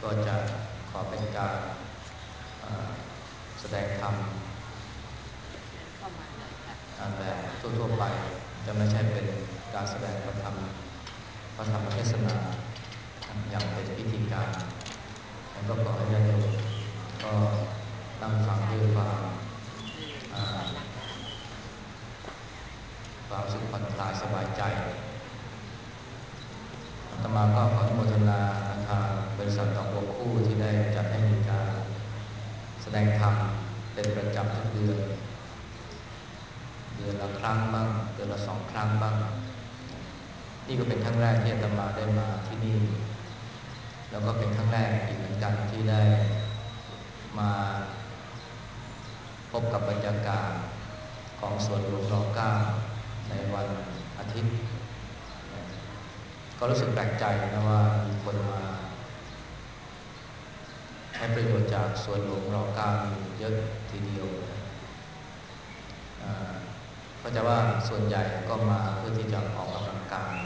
ก็จะขอเป็นการแสดงธรรมแบบทั่วๆไปจะไม่ใช่เป็นการแสดงพระธรรมเทศนาอย่างเป็นพิธีการแล้วก็ขอให้ญาติโยมก็นั่งฟังด้วยความสุขผ่อนคลายสบายใจอาตมาก็ขออนุโมทนาทางบริษัทดอกบัวคู่ที่ได้จัดให้มีการแสดงธรรมเป็นประจำทุกเดือนละครั้งบ้างเดือนละ2 ครั้งบ้างนี่ก็เป็นครั้งแรกที่อาตมาได้มาที่นี่แล้วก็เป็นครั้งแรกอีกเหมือนกันที่ได้มาพบกับบรรยากาศของสวนหลวงร.9 ในวันอาทิตย์ก็รู้สึกแปลกใจนะว่ามีคนมาใช้ประโยชน์จากสวนหลวงร.9 เยอะทีเดียวเพราะจะว่าส่วนใหญ่ก็มาเพื่อที่จะออกกำลังกาย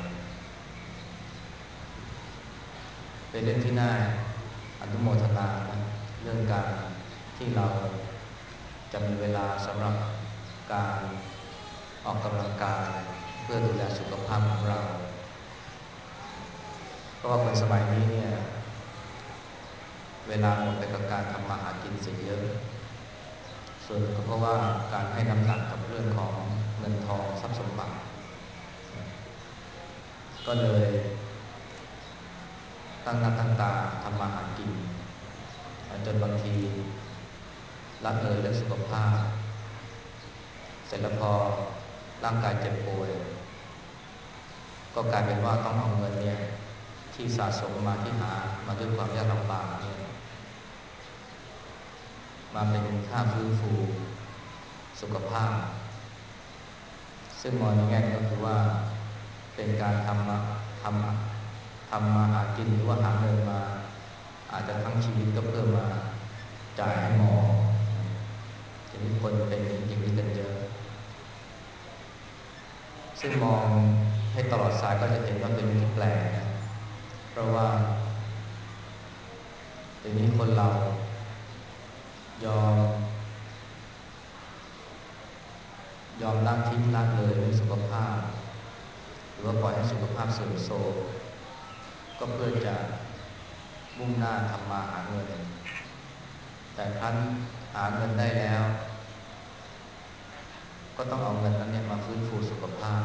เป็นเรื่องที่น่าอนุโมทนานะเรื่องการที่เราจะมีเวลาสำหรับการออกกำลังกายเพื่อดูแลสุขภาพของเราเพราะว่าคนสมัยนี้เนี่ยเวลาหมดไปกับการทำมาหากินเสียเยอะส่วนหนึ่งก็เพราะว่าการให้น้ำหนักกับเรื่องของเงินทองทรัพย์สมบัติก็เลยตั้งหน้าตั้งตาทำมาหากินจนบางทีละเลยเรื่องสุขภาพเสร็จแล้วพอร่างกายเจ็บป่วยก็กลายเป็นว่าต้องเอาเงินเนี่ยที่สะสมมาที่หามาด้วยความยากลำบากเนี่ยมาเป็นค่าฟื้นฟูสุขภาพซึ่งมองในแง่ก็คือว่าเป็นการทำมาหากินหรือว่าหาเงินมาอาจจะทั้งชีวิตก็เพื่อมาจ่ายให้หมอทีนี้คนเป็นอย่างนี้กันเยอะซึ่งมองให้ตลอดสายก็จะเห็นว่าเป็นเรื่องที่แปลกนะเพราะว่าทีนี้คนเรายอมละทิ้งละเลยเรื่องสุขภาพหรือว่าปล่อยให้สุขภาพเสื่อมโทรมก็เพื่อจะมุ่งหน้าทำมาหาเงินแต่ครั้นหาเงินได้แล้วก็ต้องเอาเงินนั้นเนี่ยมาฟื้นฟูสุขภาพ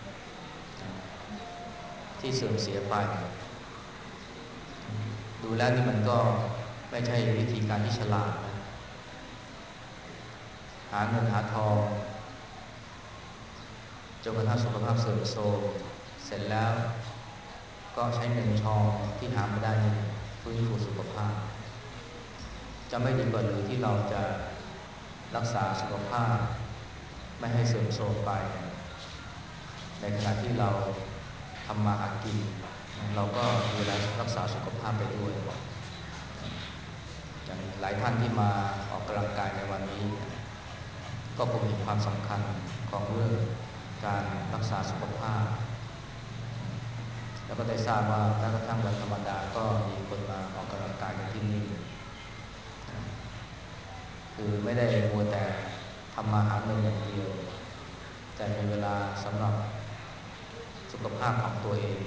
ที่เสื่อมเสียไปดูแล้วนี่มันก็ไม่ใช่วิธีการที่ฉลาดนะหาเงินหาทองจนกระทั่งสุขภาพเสื่อมโทรมเสร็จแล้วก็ใช้เงินทองที่หามาได้นี่ฟื้นฟูสุขภาพจะไม่ดีกว่าหรือที่เราจะรักษาสุขภาพไม่ให้เสื่อมโทรมไปในขณะที่เราทำมาหากินเราก็ดูแลรักษาสุขภาพไปด้วยอย่างหลายท่านที่มาออกกำลังกายในวันนี้ก็คงเห็นความสำคัญของเรื่องการรักษาสุขภาพแล้วก็ได้ทราบว่าแม้กระทั่งวันธรรมดาก็มีคนมาออกกำลังกายกันที่นี่คือไม่ได้มัวแต่ทำมาหาเงินอย่างเดียวแต่มีเวลาสำหรับสุขภาพของตัวเอง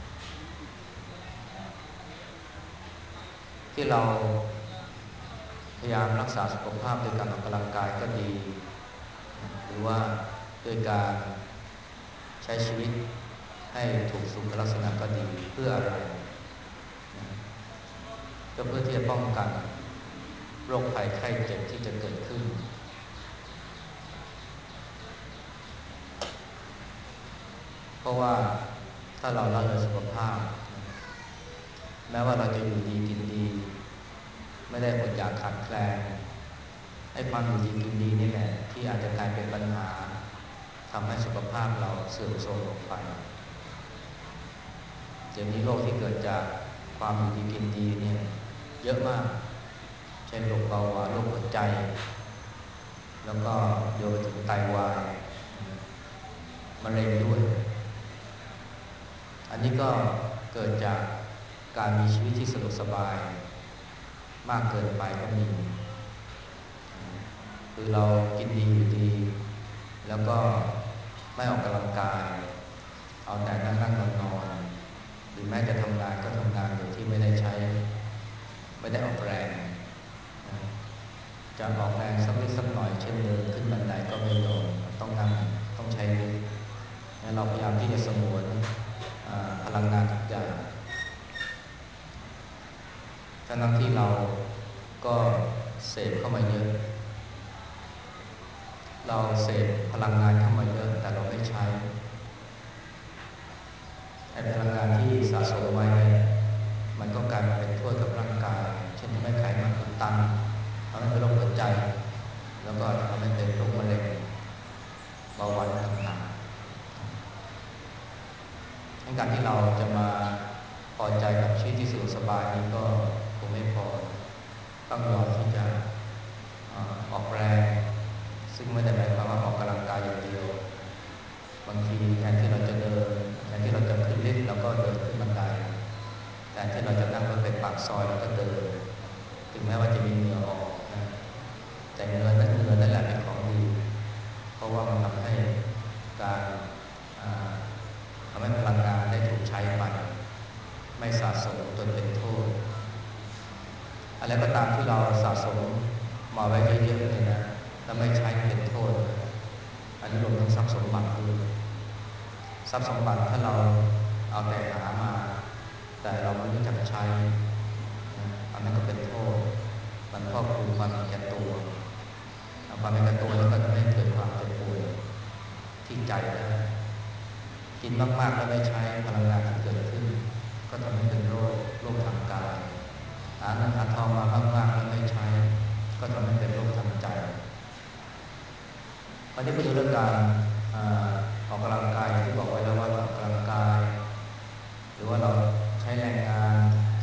ที่เราพยายามรักษาสุขภาพด้วยการออกกำลังกายก็ดีหรือว่าด้วยการใช้ชีวิตให้ถูกสุขลักษณะก็ดีเพื่ออะไรก็เพื่อที่จะป้องกันโรคภัยไข้เจ็บที่จะเกิดขึ้นเพราะว่าถ้าเราละเลยสุขภาพแม้ว่าเราจะอยู่ดีกินดีไม่ได้อดอยากขาดแคลนให้ความอยู่ดีกินดีนี่แหละที่อาจจะกลายเป็นปัญหาทำให้สุขภาพเราเสื่อมโทรมลงไปเดี๋ยวนี้โรคที่เกิดจากความอยู่ดีกินดีเนี่ยเยอะมากเช่นโรคเบาหวานโรคหัวใจแล้วก็โยงไปถึงไตวายมะเร็งด้วยอันนี้ก็เกิดจากการมีชีวิตที่สะดวกสบายมากเกินไปก็มีคือเรากินดีอยู่ดีแล้วก็ไม่ออกกำลังกายเอาแต่นั่งนอนหรือแม้จะทำงานก็ทำงานโดยที่ไม่ได้ใช้ไม่ได้ออกแรงจะออกแรงสักนิดสักหน่อยเช่นเดินขึ้นบันไดก็ไม่ยอมต้องนั่งต้องใช้ลิฟต์เราพยายามที่จะสงวนพลังงานทุกอย่างทั้งที่เราก็เสพเข้ามาเยอะเราเสพพลังงานเข้ามาเยอะแต่เราไม่ใช้ไอ้พลังงานที่สะสมไว้เนี่ยมันก็กลายมาเป็นโทษกับร่างกายเช่นทำให้ไขมันอุดตันทำให้เป็นโรคหัวใจแล้วก็ทำให้เป็นโรคมะเร็งเบาหวานต่างหากการที่เราจะมาพอใจกับชีวิตที่สะดวกสบายนี้ก็คงไม่พอต้องยอมที่จะออกแรงซึ่งไม่ได้หมายความว่าออกกำลังกายอย่างเดียวบางทีแทนที่เราจะเดินแทนที่เราจะขึ้นลิฟต์เราก็เดินขึ้นบันไดแทนที่เราจะนั่งรถไปปากซอยเราก็เดินถึงแม้ว่าจะมีเหงื่อออกนะแต่เหงื่อนั่นแหละเป็นของดีเพราะว่ามันทำให้การทำให้พลังงานได้ถูกใช้ไปไม่สะสมจนเป็นโทษอะไรก็ตามที่เราสะสมมาไว้เยอะๆเนี่ยนะแล้วไม่ใช้เป็นโทษอันนี้รวมทั้งทรัพย์สมบัติด้วยทรัพย์สมบัติถ้าเราเอาแต่หามาแต่เราไม่รู้จักใช้อันนั้นก็เป็นโทษมันครอบคลุมความเห็นแก่ตัวความเห็นแก่ตัวนี่ก็ทำให้เกิดความเจ็บป่วยที่ใจได้กินมากๆแล้วไม่ใช้พลังงานที่เกิดขึ้นก็ทำให้เป็นโรคทางกายหาเงินหาทองมามากๆแล้วไม่ใช้ก็ทำให้เป็นโรคทางใจวันนี้ไปดูเรื่องการออกกำลังกายที่บอกไว้แล้วว่าเราออกกำลังกายหรือว่าเราใช้แรงงาน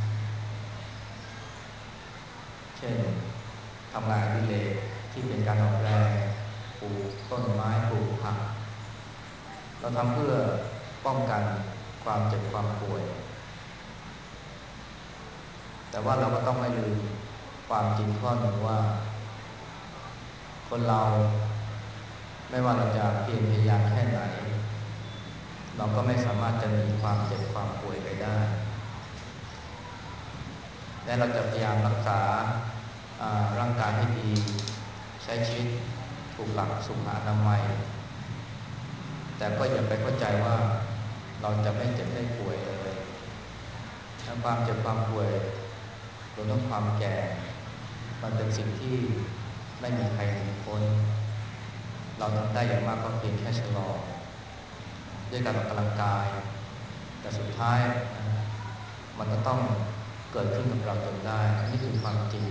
เช่นทำงานอดิเรกที่เป็นการออกแรงปลูกต้นไม้ปลูกผักเราทำเพื่อป้องกันความเจ็บความป่วยแต่ว่าเราก็ต้องไม่ลืมความจริงข้อหนึ่งว่าคนเราไม่ว่าเราจะเพียรพยายามแค่ไหนเราก็ไม่สามารถจะหนีความเจ็บความป่วยไปได้และเราจะพยายามรักษาร่างกายให้ดีใช้ชีวิตถูกหลักสุขอนามัยแต่ก็อย่าไปเข้าใจว่าเราจะไม่เจ็บไม่ป่วยเลยความเจ็บความป่วยรวมทั้งความแก่มันเป็นสิ่งที่ไม่มีใครหนีพ้นเราทำได้อย่างมากก็เพียงแค่ชะลอด้วยการออกกำลังกายแต่สุดท้ายมันก็ต้องเกิดขึ้นกับเราจนได้อันนี้คือความจริง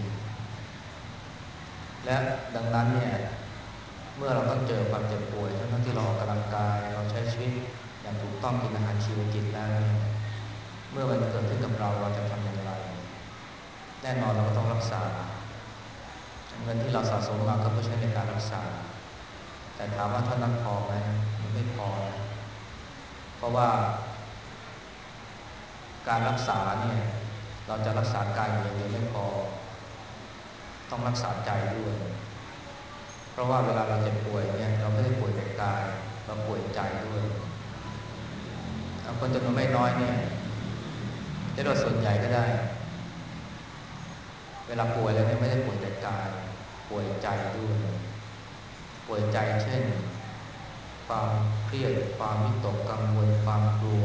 และดังนั้นเนี่ยเมื่อเราต้องเจอความเจ็บป่วยทั้งที่เราออกกำลังกายเราใช้ชีวิตอย่างถูกต้องกินอาหารชีวจิตแล้วเนี่ยเมื่อมันเกิดขึ้นกับเราจะทำอย่างไรแน่นอนเราก็ต้องรักษาเงินที่เราสะสมมาก็เพื่อใช้ในการรักษาแต่ถามว่าเท่านั้นพอไหมมันไม่พอนะเพราะว่าการรักษาเนี่ยเราจะรักษากายอย่างเดียวไม่พอต้องรักษาใจด้วยเพราะว่าเวลาเราเจ็บป่วยเนี่ยเราไม่ได้ป่วยแต่กายเราป่วยใจด้วยคนจำนวนไม่น้อยเนี่ยเรียกว่าส่วนใหญ่ก็ได้เวลาป่วยแล้วเนี่ยไม่ได้ป่วยแต่กายป่วยใจด้วยป่วยใจเช่นความเครียดความวิตกกังวลความกลัว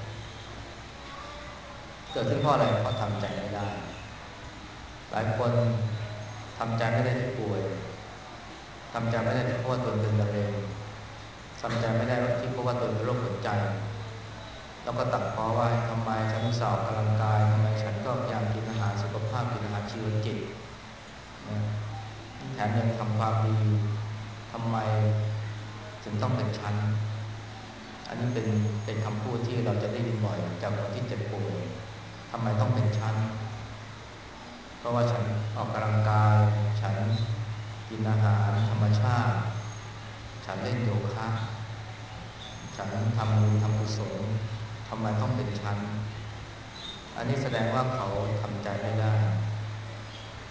เกิดขึ้นเพราะอะไรเพราะทำใจไม่ได้หลายคนทำใจไม่ได้ที่ป่วยทำใจไม่ได้ที่เพราะว่าตัวเป็นมะเร็งทำใจไม่ได้ที่เพราะว่าตัวเป็นโรคหัวใจแล้วก็ตัดพ้อว่าทำไมฉันสอบกำลังกายทำไมฉันก็พยายามกินอาหารสุขภาพกินอาหารชีวจิตนะแถมยังทำความดีทำไมถึงต้องเป็นฉันอันนี้เป็นคำพูดที่เราจะได้ยินบ่อยจากคนที่เจ็บป่วยทำไมต้องเป็นฉันเพราะว่าฉันออกกำลังกายฉันกินอาหารธรรมชาติฉันเล่นโยคะฉันทำบุญทำกุศลทำไมต้องเป็นฉันอันนี้แสดงว่าเขาทำใจไม่ได้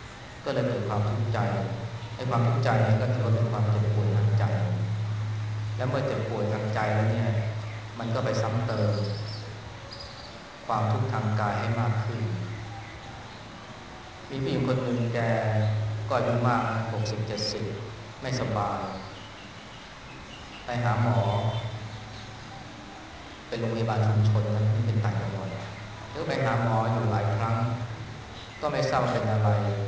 ก็เลยเกิดความทุกข์ใจไอ้ความทุกข์ใจเนี่ยก็ถือว่าเป็นความเจ็บปวดทางใจและเมื่อเจ็บปวดทางใจแล้วเนี่ยมันก็ไปซ้ำเติมความทุกข์ทางกายให้มากขึ้นมีผู้หญิงคนหนึ่งแกก็อายุมากนะ60-70ไม่สบายไปหาหมอเป็นโรงพยาบาลชุมชนนะนี่เป็นต่างจังหวัดแล้วไปหาหมออยู่หลายครั้งก็ไม่ทราบเป็นอะไร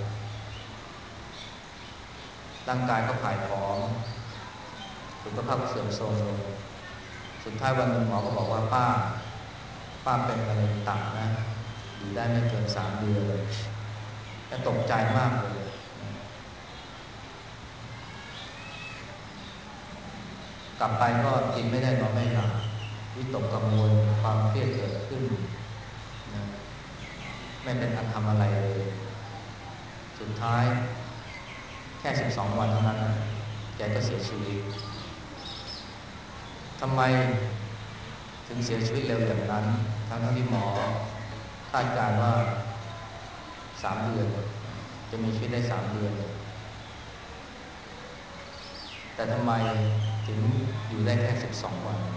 ร่างกายก็ผายผอมสุขภาพก็เสื่อมโทรมลงสุดท้ายวันหนึ่งหมอก็บอกว่าป้าเป็นมะเร็งตับนะอยู่ได้ไม่เกิน3 เดือนแกตกใจมากเลยกลับไปก็กินไม่ได้นอนไม่หลับวิตกกังวลความเครียดเกิดขึ้นนะไม่เป็นอันทำอะไรเลยสุดท้ายแค่12 วันเท่านั้นนะแกก็เสียชีวิตทำไมถึงเสียชีวิตเร็วอย่างนั้นทั้งที่หมอคาดการณ์ว่า3 เดือนจะมีชีวิตได้3 เดือนแต่ทำไมถึงอยู่ได้แค่12 วัน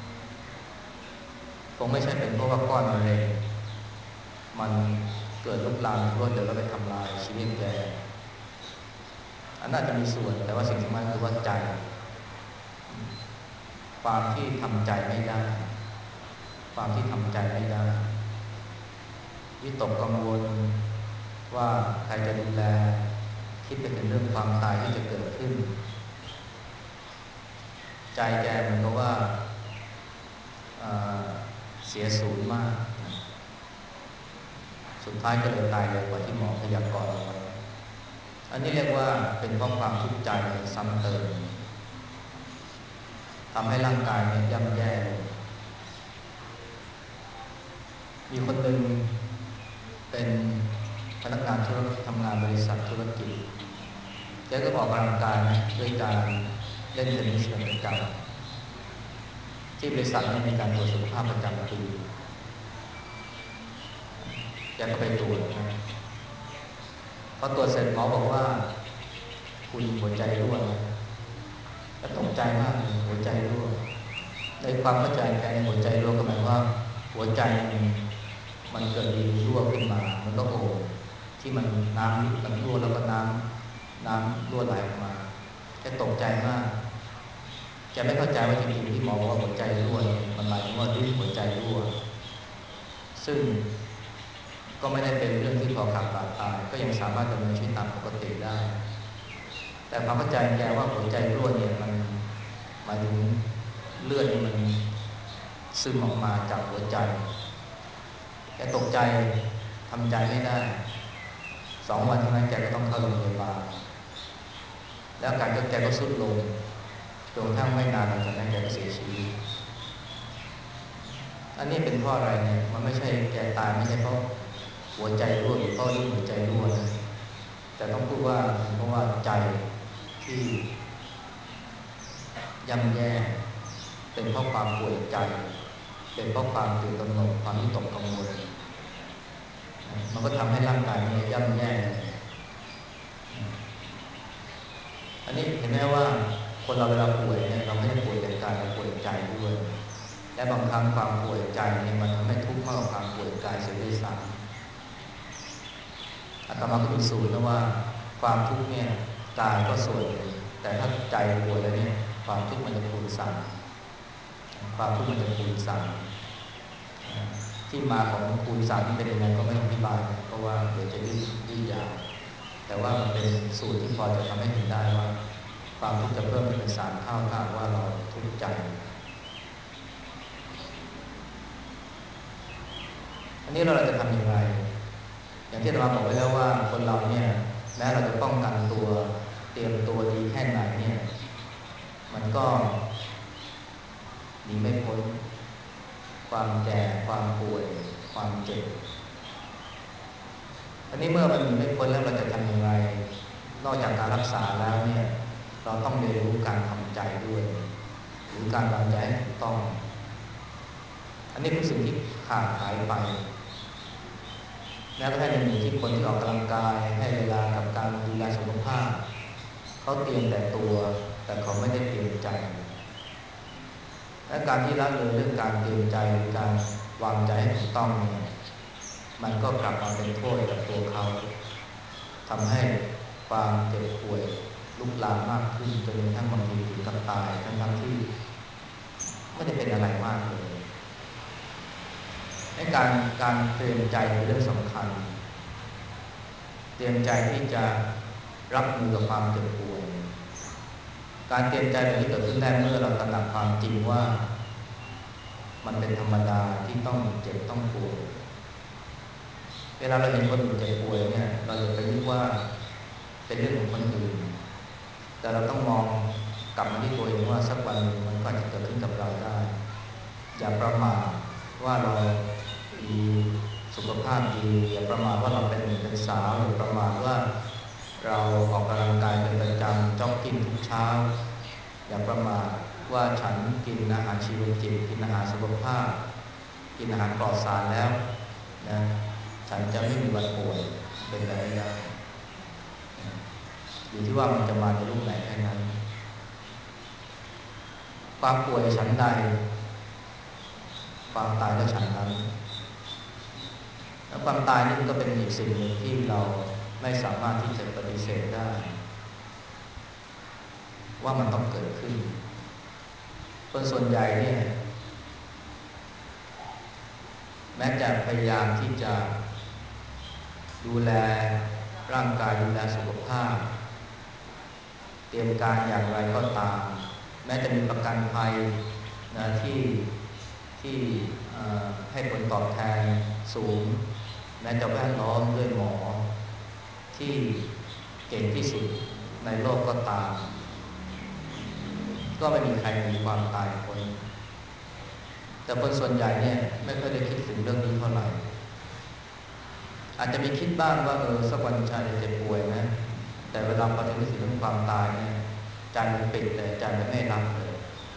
คงไม่ใช่เป็นเพราะว่าก้อนมะเร็งมันเกิดลุกลามรวดเร็วแล้วไปทำลายชีวิตแกอันน่าจะมีส่วนแต่ว่าสิ่งสำคัญคือว่าใจความที่ทำใจไม่ได้ความที่ทำใจไม่ได้วิตกกังวลว่าใครจะดูแลคิดไปถึงเรื่องความตายที่จะเกิดขึ้นใจแกเหมือนกับว่าเสียศูนย์มากสุดท้ายก็เลยตายเร็วกว่าที่หมอพยากรณ์เอาไว้อันนี้เรียกว่าเป็นเพราะความทุกข์ใจซ้ำเติมทำให้ร่างกายเนี่ยย่ำแย่มีคนหนึ่งเป็นพนักงานธุรกิจทำงานบริษัทธุรกิจแกก็ออกกำลังกายนะด้วยการเล่นเทนนิสเป็นประจำที่บริษัทเนี่ยมีการตรวจสุขภาพประจำปีแกก็ไปตรวจนะพอตรวจเสร็จหมอบอกว่าคุณหัวใจรั่วนะก็ตกใจมากเลยหัวใจรั่วในความเข้าใจแกในหัวใจรั่วก็หมายว่าหัวใจมันเกิดมีรูรั่วขึ้นมามันก็โอ่งที่มันน้ำมันรั่วแล้วก็น้ำรั่วไหลออกมาแกตกใจมากแกไม่เข้าใจว่าจริงๆที่หมอบอกว่าหัวใจรั่วเนี่ยมันหมายถึงว่าดิ้นหัวใจรั่วซึ่งก็ไม่ได้เป็นเรื่องที่คอขาดบาดตายก็ยังสามารถดำเนินชีวิตตามปกติได้แต่ความเข้าใจแกว่าหัวใจรั่วเนี่ยมันหมายถึงเลือดนี่มันซึมออกมาจากหัวใจแกตกใจทำใจไม่ได้2 วันเท่านั้นแกก็ต้องเข้าโรงพยาบาลแล้วอาการแกก็ทรุดลงจนกระทั่งไม่นานหลังจากนั้นแกก็เสียชีวิตอันนี้เป็นเพราะอะไรเนี่ยมันไม่ใช่แกตายไม่ใช่เพราะหัวใจรั่วหรือเพราะลิ้นหัวใจรั่วนะแต่ต้องพูดว่าเป็นเพราะว่าใจที่ย่ำแย่เป็นเพราะความป่วยใจเป็นเพราะความตื่นตระหนกความวิตกกังวลมันก็ทำให้ร่างกายนี้ย่ำแย่อันนี้เห็นไหมว่าคนเราเวลาป่วยเนี่ยเราไม่ได้ป่วยแต่กายเราป่วยใจด้วยและบางครั้งความป่วยใจเนี่ยมันทำให้ทุกข์มากกว่าความป่วยกายเสียด้วยซ้ำอาตมาก็มีสูตรนะว่าความทุกข์เนี่ยกายก็ส่วนหนึ่งแต่ถ้าใจป่วยแล้วเนี่ยความทุกข์มันจะคูณ3ความทุกข์มันจะคูณ3ที่มาของคูณ3เป็นยังไงก็ไม่ต้องอธิบายนะเพราะว่าเดี๋ยวจะยืดยาวแต่ว่ามันเป็นสูตรที่พอจะทำให้เห็นได้ว่าความทุกข์จะเพิ่มขึ้นเป็น3 เท่าถ้าว่าเราทุกข์ใจอันนี้เราจะทำอย่างไรอย่างที่เราบอกไว้แล้วว่าคนเราเนี่ยแม้เราจะป้องกันตัวเตรียมตัวดีแค่ไหนเนี่ยมันก็หนีไม่พ้นความแก่ความป่วยความเจ็บอันนี้เมื่อมันหนีไม่พ้นแล้วเราจะทำอย่างไรนอกจากการรักษาแล้วเนี่ยเราต้องเรียนรู้การทำใจด้วยหรือการวางใจให้ถูกต้องอันนี้เป็นสิ่งที่ขาดหายไปแม้กระทั่งในหมู่ที่คนที่ออกกำลังกายให้เวลากับการดูแลสุขภาพเขาเตรียมแต่ตัวแต่เขาไม่ได้เตรียมใจและการที่ละเลยเรื่องการเตรียมใจหรือการวางใจให้ถูกต้องเนี่ยมันก็กลับมาเป็นโทษกับตัวเขาทำให้ความเจ็บป่วยลุกลามมากขึ้นจนกระทั่งบางทีถึงกับตายทั้งที่ไม่ได้เป็นอะไรมากเลยให้การเตรียมใจเป็นเรื่องสำคัญเตรียมใจที่จะรับมือกับความเจ็บป่วยการเตรียมใจแบบนี้เกิดขึ้นได้เมื่อเราตระหนักความจริงว่ามันเป็นธรรมดาที่ต้องเจ็บต้องป่วยเวลาเราเห็นคนอื่นเจ็บป่วยเนี่ยเราอย่าไปนึกว่าเป็นเรื่องของคนอื่นแต่เราต้องมองกลับมาที่ตัวเองว่าสักวันหนึ่งมันก็อาจจะเกิดขึ้นกับเราได้อย่าประมาทว่าเรามีสุขภาพดีอย่าประมาทว่าเราเป็นสาวอย่าประมาทว่าเราออกกำลังกายเป็นประจำจ็อกกิ้งทุกเช้าอย่าประมาทว่าฉันกินอาหารชีวจิตกินอาหารสุขภาพกินอาหารปลอดสารแล้วนะฉันจะไม่มีวันป่วยเป็นไปไม่ได้อยู่ที่ว่ามันจะมาในรูปไหนแค่นั้นความป่วยฉันใดความตายก็ฉันนั้นแล้วความตายนี่มันก็เป็นอีกสิ่งหนึ่งที่เราไม่สามารถที่จะปฏิเสธได้ว่ามันต้องเกิดขึ้นคนส่วนใหญ่เนี่ยแม้จะพยายามที่จะดูแลร่างกายดูแลสุขภาพเตรียมการอย่างไรก็ตามแม้จะมีประกันภัยนะที่ให้ผลตอบแทนสูงแม้จะแวดล้อมด้วยหมอที่เก่งที่สุดในโลกก็ตามก็ไม่มีใครหนีความตายพ้นแต่คนส่วนใหญ่เนี่ยไม่ค่อยได้คิดถึงเรื่องนี้เท่าไหร่อาจจะมีคิดบ้างว่าสักวันชาจะเจ็บป่วยนะแต่เวลาพอจะนึกถึงเรื่องความตายเนี่ยใจมันปิดเลยใจมันไม่รับเลย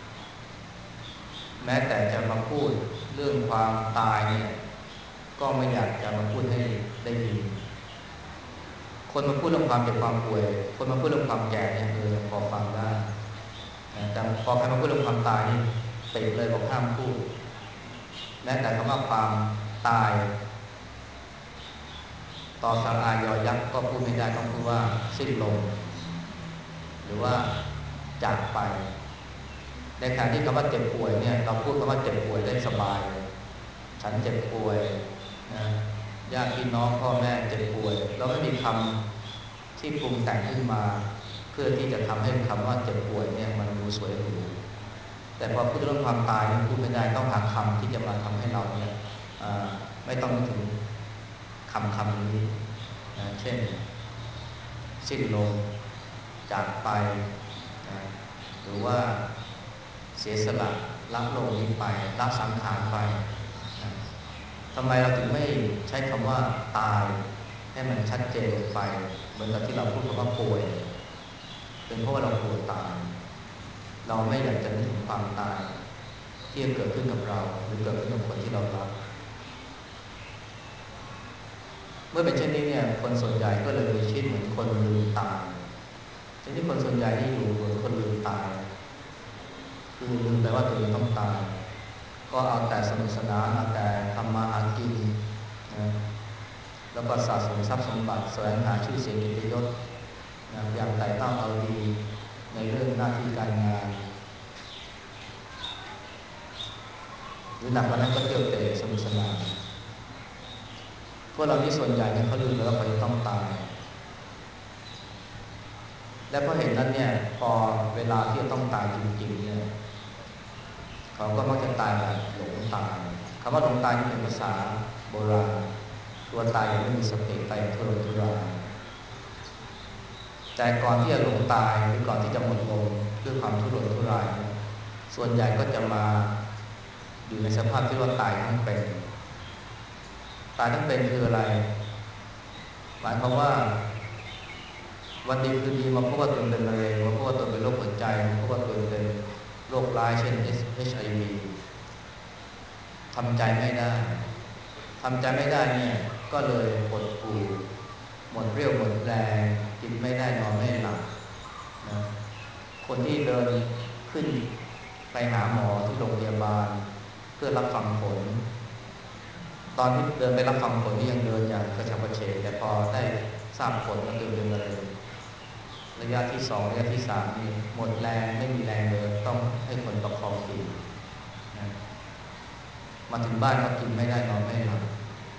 แม้แต่จะมาพูดเรื่องความตายเนี่ยก็ไม่อยากจะมาพูดให้ได้ยินคนมาพูดเรื่องความเจ็บความป่วยคนมาพูดเรื่องความแก่เนี่ยยังพอฟังได้แต่พอใครมาพูดเรื่องความตายนี่ติดเลยบอกห้ามพูดแม้แต่คำว่าความตายต่อสระอายอยักษ์ก็พูดไม่ได้ต้องพูดว่าสิ้นลมหรือว่าจากไปในขณะที่คำว่าเจ็บป่วยเนี่ยเราพูดคำว่าเจ็บป่วยได้สบายฉันเจ็บป่วยนะญาติพี่น้องพ่อแม่เจ็บป่วยเราไม่มีคำที่ปรุงแต่งขึ้นมาเพื่อที่จะทำให้คำว่าเจ็บป่วยเนี่ยมันดูสวยหรูแต่พอพูดเรื่องความตายนี่พูดไม่ได้ต้องหาคำที่จะมาทำให้เราเนี่ยไม่ต้องนึกถึงคำนี้นะเช่นสิ้นลมจากไปนะหรือว่าเสียสละละโลกนี้ไปละสังขารไปนะทำไมเราถึงไม่ใช้คำว่าตายให้มันชัดเจนลงไปเหมือนกับที่เราพูดคำว่าป่วยเป็นเพราะว่าเรากลัวตายเราไม่อยากจะนึกถึงความตายที่จะเกิดขึ้นกับเราหรือเกิดขึ้นกับคนที่เรารักเมื่อเป็นเช่นนี้เนี่ยคนส่วนใหญ่ก็เลยมีชีวิตเหมือนคนลืมตายทีนี้คนส่วนใหญ่ที่อยู่เหมือนคนลืมตายคือลืมไปว่าตัวเองต้องตายก็เอาแต่สนุกสนานเอาแต่ทำมาหากินนะแล้วก็สะสมทรัพย์สมบัติแสวงหาชื่อเสียงเกียรติยศนะอย่างไต่เต้าเอาดีในเรื่องหน้าที่การงานหรือหนักกว่านั้นก็เที่ยวเตะสนุกสนานพวกเราที่ส่วนใหญ่เนี่ยเขาลืมไปว่าเขาจะต้องตายและเพราะเหตุนั้นเนี่ยพอเวลาที่จะต้องตายจริงๆเนี่ยเขาก็มักจะตายแบบหลงตายคำว่าหลงตายนี่เป็นภาษาโบราณตัวตายอย่างไม่มีสติตายอย่างทุรนทุรายแต่ก่อนที่จะหลงตายหรือก่อนที่จะหมดลมด้วยความทุรนทุรายเนี่ยส่วนใหญ่ก็จะมาอยู่ในสภาพที่ว่าตายทั้งเป็นตายทั้งเป็นคืออะไรหมายความว่าวันดีคืนดีมาพบว่าตัวเป็นมะเร็งมาพบว่าตัวเป็นโรคหัวใจมาพบว่าตัวเป็นโรคร้ายเช่น HIV ทำใจไม่ได้ทำใจไม่ได้เนี่ยก็เลยหดหู่หมดเรี่ยวหมดแรงกินไม่ได้นอนไม่หลับนะคนที่เดินขึ้นไปหาหมอที่โรงพยาบาลเพื่อรับฟังผลตอนที่เดินไปรับฟังผลนี่ยังเดินอย่างกระฉับกระเฉงแต่พอได้ทราบผลว่าตัวเองเป็นมะเร็งระยะที่2ระยะที่3นี่หมดแรงไม่มีแรงเดินต้องให้คนประคองกินนะมาถึงบ้านก็กินไม่ได้นอนไม่หลับ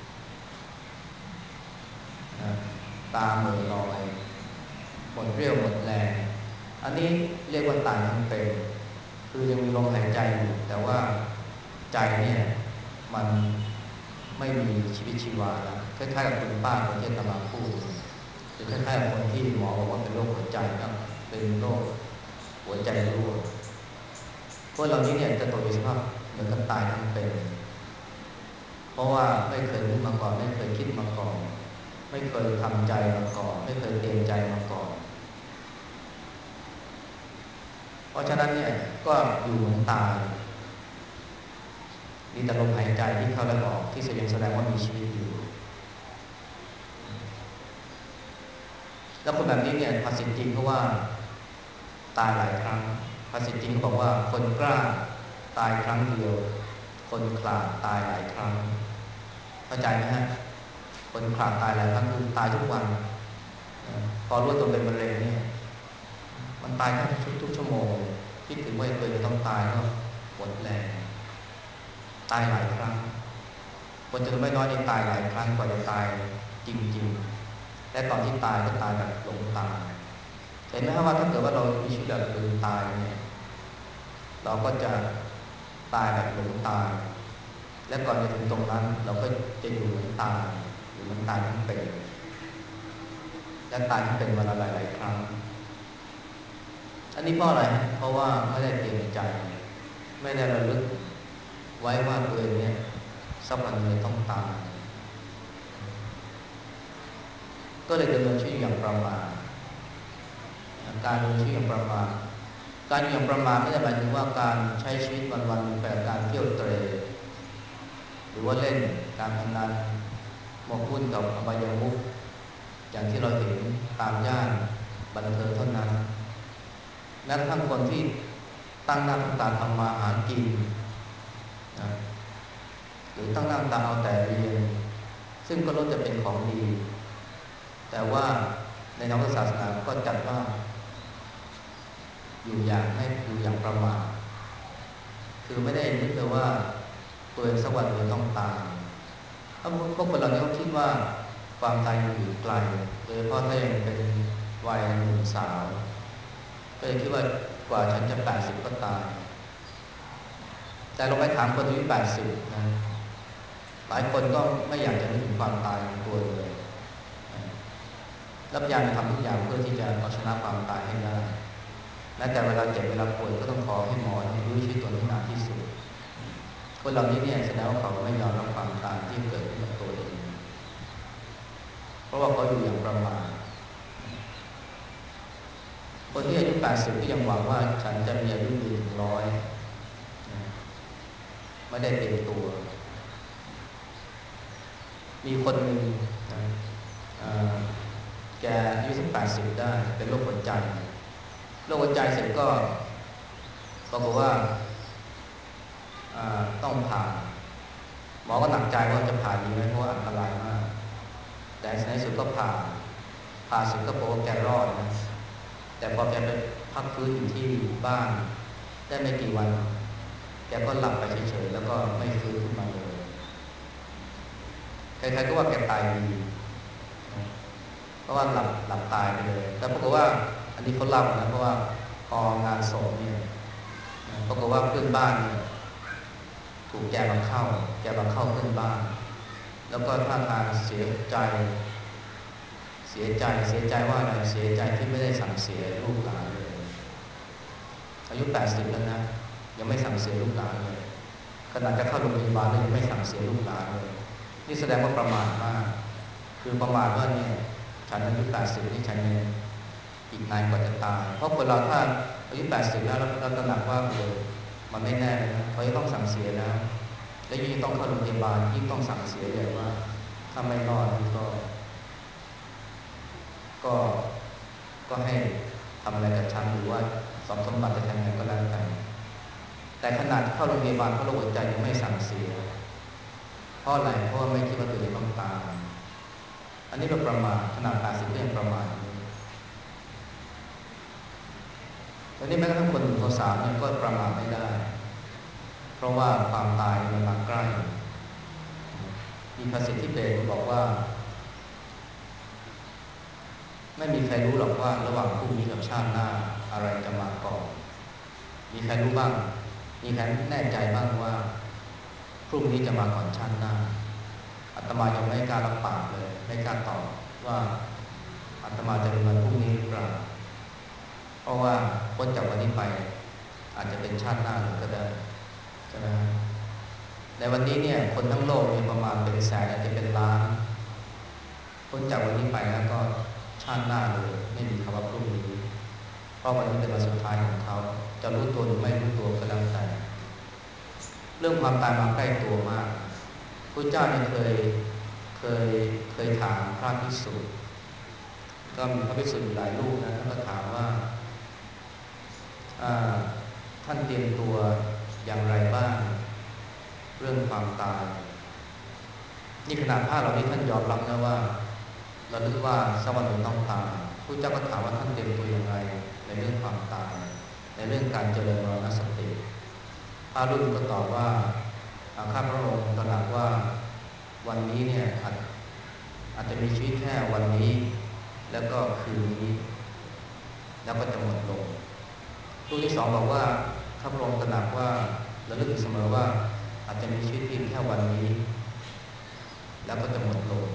นะตาเหม่อลอยหมดเรี่ยวหมดแรงอันนี้เรียกว่าตายทั้งเป็นคือยังมีลมหายใจอยู่แต่ว่าใจเนี่ยมันไม่มีชีวิตชีวาแล้วคล้ายๆกับคุณป้าคนที่อาตมาพูดหรือคล้ายๆกับคนที่หมอบอกว่าเป็นโรคหัวใจก็เป็นโรคหัวใจรั่วคนเหล่านี้เนี่ยจะตกอยู่สภาพเหมือนกับตายทั้งเป็นเพราะว่าไม่เคยรู้มาก่อนไม่เคยคิดมาก่อนไม่เคยทำใจมาก่อนไม่เคยเตรียมใจมาก่อนเพราะฉะนั้นเนี่ยก็อยู่เหมือนตายมีแต่ลมหายใจที่เข้าและออกที่แสดงว่ามีชีวิตอยู่แล้วคนแบบนี้เนี่ยภาษิตจริงเพราะว่าตายหลายครั้งภาษิตจริงเขาบอกว่าคนกล้าตายครั้งเดียวคนขลาดตายหลายครั้งเข้าใจไหมฮะคนขลาดตายหลายครั้งคือตายทุกวันพอรู้ตัวเป็นมะเร็งเนี่ยมันตายทุกชั่วโมงคิดถึงว่าตัวเองจะต้องตายก็หมดแรงตายหลายครั้งคนจำนวนไม่น้อยนี่ตายหลายครั้งกว่าจะตายจริงๆและตอนที่ตายก็ตายแบบหลงตายเห็นไหมครับว่าถ้าเกิดว่าเรามีชีวิตแบบลืมตายเนี่ยเราก็จะตายแบบหลงตายและก่อนจะถึงตรงนั้นเราก็จะอยู่เหมือนตายหรือมันตายทั้งเป็นและตายทั้งเป็นวันละหลายๆครั้งอันนี้เพราะอะไรเพราะว่าไม่ได้เตรียมใจไม่ได้ระลึกไว้ว่าตัวเองเนี่ยสักวันหนึ่งต้องตายก็เลยดำเนินชีวิตอย่างประมาทการดำเนินชีวิตอย่างประมาทการอยู่อย่างประมาทไม่ได้หมายถึงว่าการใช้ชีวิตวันๆแบบการเที่ยวเตร่หรือว่าเล่นการพนันหมกมุ่นกับอบายามุขอย่างที่เราเห็นตามย่านบันเทิงเท่านั้นแม้กระทั่งคนที่ตั้งหน้าตั้งตาทำมาหากินนะหรือตั้งหน้าตั้งตาเอาแต่เรียนซึ่งก็ล้วนจะเป็นของดีแต่ว่าในทางศาสนาก็จัดว่าอยู่อย่างให้อยู่อย่างประมาทคือไม่ได้นึกเลยว่าตัวเองสักวันจะต้องตายเพราะพวกคนเหล่านี้เขาคิดว่าความตายอยู่ไกลโดยเฉพาะถ้ายังเป็นวัยหนุ่มสาวก็จะคิดว่ากว่าฉันจะ80ก็ตายแต่เราไปถามคนอายุ80นะหลายคนก็ไม่อยากจะนึกถึงความตายของตัวเลยรับยาทำทุกอย่างเพื่อที่จะเอาชนะความตายให้ได้แม้แต่เวลาเจ็บเวลาป่วยก็ต้องขอให้หมอเนี่ยยื้อชีวิตตัวให้นานที่สุดคนเหล่านี้เนี่ยแสดงว่าเขาไม่ยอมรับความตายที่เกิดขึ้นกับตัวเองเพราะว่าเขาอยู่อย่างประมาทคนที่อายุ80ก็ยังหวังว่าฉันจะมีอายุยืนถึง100ไม่ได้เตรียมตัวมีคนหนึ่งนะแกอายุสัก80ได้เป็นโรคหัวใจโรคหัวใจเสร็จก็บอกว่าต้องผ่าหมอก็หนักใจว่าจะผ่าดีไหมเพราะว่าอันตรายมากแต่ในสุดก็ผ่าเสร็จก็พบว่าแกรอดนะแต่พอแกไปพักฟื้นอยู่ที่บ้านได้ไม่กี่วันแกก็หลับไปเฉยๆแล้วก็ไม่ฟื้นขึ้นมาเลยใครๆก็ว่าแกตายดีนะเพราะว่าหลับตายไปเลยแต่ปรากฏว่าอันนี้เขาเล่านะเพราะว่าพองานศพเนี่ยปรากฏว่าเพื่อนบ้านเนี่ยถูกแกมาเข้าเพื่อนบ้านแล้วก็ท่าทางเสียใจว่าอะไรเสียใจที่ไม่ได้สั่งเสียลูกหลานเลยอายุ80แล้วนะยังไม่สั่งเสียลูกหลานเลยขนาดจะเข้าโรงพยาบาลแล้วยังไม่สั่งเสียลูกหลานเลยนี่แสดงว่าประมาทมากคือประมาทว่าเนี่ยฉันอายุ80นี่ฉันยังอีกนานกว่าจะตายเพราะคนเราถ้าอายุ80แล้วเราตระหนักว่ามันไม่แน่เลยนะเขาจะต้องสั่งเสียแล้วและยิ่งต้องเข้าโรงพยาบาลยิ่งต้องสั่งเสียใหญ่ว่าถ้าไม่รอดนี่ก็ก็ให้ทำอะไรกับฉันหรือว่าสมบัติจะทำยังไงก็แล้วกันแต่ขนาดเข้าโรงพยาบาลเพราะโรคหัวใจยังไม่สั่งเสียเพราะอะไรเพราะว่าไม่คิดว่าตัวเองต้องตายอันนี้เป็นประมาทขนาด80ก็ยังประมาทอยู่ตอนนี้แม้กระทั่งคนหนุ่มคนสาวเนี่ยก็ประมาทไม่ได้เพราะว่าความตายมันมาใกล้มีภาษิตที่เบสบอกว่าไม่มีใครรู้หรอกว่าระหว่างพรุ่งนี้กับชาติหน้าอะไรจะมาก่อนมีใครรู้บ้างมีใครแน่ใจบ้างว่าพรุ่งนี้จะมาก่อนชาติหน้าอาตมายังไม่กล้ารับปากเลยไม่กล้าตอบว่าอาตมาจะมีวันพรุ่งนี้หรือเปล่าเพราะว่าพ้นจากวันนี้ไปอาจจะเป็นชาติหน้าเลยก็ได้ใช่ไหมในวันนี้เนี่ยคนทั้งโลกมีประมาณเป็นแสนอาจจะเป็นล้านพ้นจากวันนี้ไปแล้วก็ชาติหน้าเลยไม่มีคำว่าพรุ่งนี้เพราะวันนี้เป็นวันสุดท้ายของเขาจะรู้ตัวหรือไม่รู้ตัวก็แล้วแต่เรื่องความตายมาใกล้ตัวมากพระเจ้าเนี่ยเคยเคยถามพระภิกษุก็มีพระภิกษุหลายรูปนะท่านก็ถามว่าท่านเตรียมตัวอย่างไรบ้างเรื่องความตายนี่ขนาดพระเหล่านี้ท่านยอมรับนะว่าเราลึกว่าสักวันหนึ่งต้องตายพระเจ้าก็ถามว่าท่านเตรียมตัวอย่างไรในเรื่องความตายในเรื่องการเจริญมรณสติพระรุ่นก็ตอบว่าข้าพระองค์ตระหนักว่าวันนี้เนี่ยอาจจะมีชีวิตแค่วันนี้แล้วก็คืนนี้แล้วก็จะหมดลงรูปที่สองบอกว่าข้าพระองค์ตระหนักว่าระลึกอยู่เสมอว่าอาจจะมีชีวิตเพียงแค่วันนี้แล้วก็จะหมดลง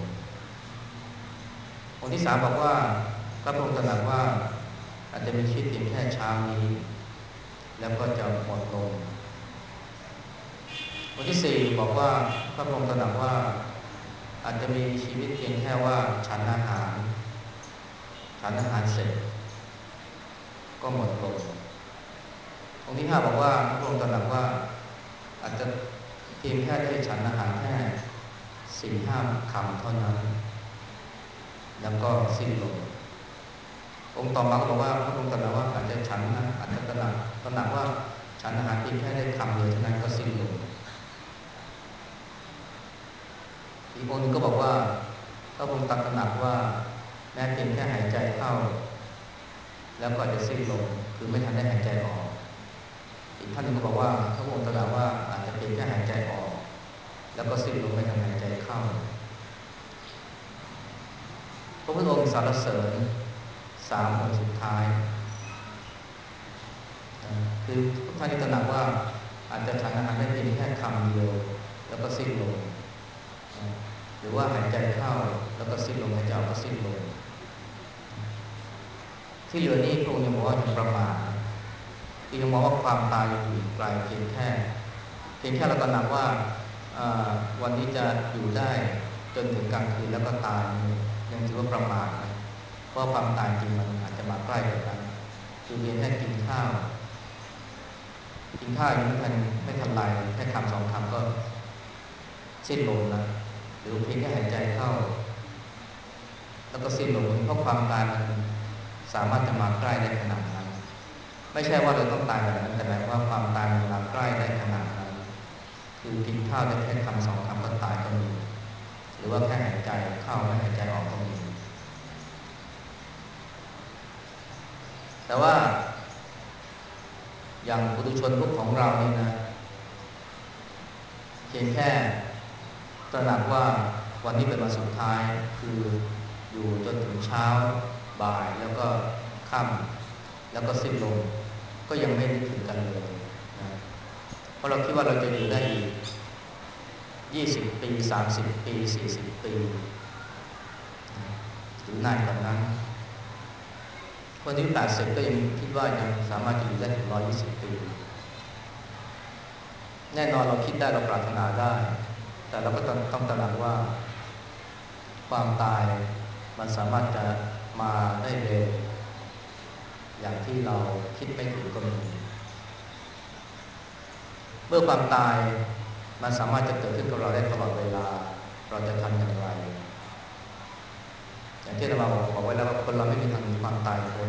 องค์ที่สามบอกว่าข้าพระองค์ตระหนักว่าอาจจะมีชีวิตเพียงแค่เช้านี้แล้วก็จะหมดลงองค์ที่สี่บอกว่าข้าพระองค์ตระหนักว่าอาจจะมีชีวิตเพียงแค่ว่าฉันอาหารเสร็จก็หมดลงองค์ที่ห้าบอกว่าพระองค์ตระหนักว่าอาจจะเพียงแค่ได้ฉันอาหารแค่4-5 คำเท่านั้นแล้วก็สิ้นลงองค์ต่อมาก็บอกว่าพระองค์ตระหนักว่าอาจจะตระหนักว่าฉันอาหารเพียงแค่ได้คำเดียวเท่านั้นก็สิ้นลงอีกองค์นึงก็บอกว่าพระองค์ตระหนักว่าแม้เพียงแค่หายใจเข้าแล้วก็จะสิ้นลงคือไม่ทันได้หายใจออกอีกท่านนึงก็บอกว่าพระองค์ตระหนักว่าอาจจะเพียงแค่หายใจออกแล้วก็สิ้นลงไม่ทันหายใจเข้าพระพุทธองค์สรรเสริญ3 องค์สุดท้ายคือท่านที่ตระหนักว่าอาจจะฉันอาหารได้เพียงแค่คำเดียวแล้วก็สิ้นลงหรือว่าหายใจเข้าแล้วก็สิ้นลงหายใจออกก็สิ้นลงที่เหลือนี้พระองค์ยังบอกว่ายังประมาทคือยังมองว่าความตายยังอยู่ไกลเพียงแค่เราตระหนักว่าวันนี้จะอยู่ได้จนถึงกลางคืนแล้วก็ตายยังถือว่าประมาทนะเพราะความตายจริงมันอาจจะมาใกล้กว่านั้นคือเพียงแค่กินข้าวยังไม่ทันไรแค่คำ2 คำก็สิ้นลมแล้วหรือเพียงแค่หายใจเข้าแล้วก็สิ้นลมเพราะความตายมันสามารถจะมาใกล้ได้ขนาดนั้นไม่ใช่ว่าเราต้องตายแบบนั้นแต่หมายว่าความตายมันมาใกล้ได้ขนาดนั้นคือกินข้าวได้แค่คำ2 คำก็ตายก็มีหรือว่าแค่หายใจเข้าไม่หายใจออกก็มีแต่ว่าอย่างปุถุชนพวกของเรานี่นะเพียงแค่ตระหนักว่าวันนี้เป็นวันสุดท้ายคืออยู่จนถึงเช้าบ่ายแล้วก็ค่ำแล้วก็สิ้นลมก็ยังไม่นึกถึงกันเลยนะเพราะเราคิดว่าเราจะอยู่ได้อีก20 ปี30 ปี40 ปีหรือนานกว่านั้นคนที่80ก็ยังคิดว่ายังสามารถจะอยู่ได้ถึง120 ปีแน่นอนเราคิดได้เราปรารถนาได้แต่เราก็ต้องตระหนักว่าความตายมันสามารถจะมาได้เร็วอย่างที่เราคิดไม่ถึงก็มีเมื่อความตายมันสามารถจะเกิดขึ้นกับเราได้ตลอดเวลาเราจะทำอย่างไรอย่างที่เราบอกไว้แล้วว่าคนเราไม่มีทางหนีความตายพ้น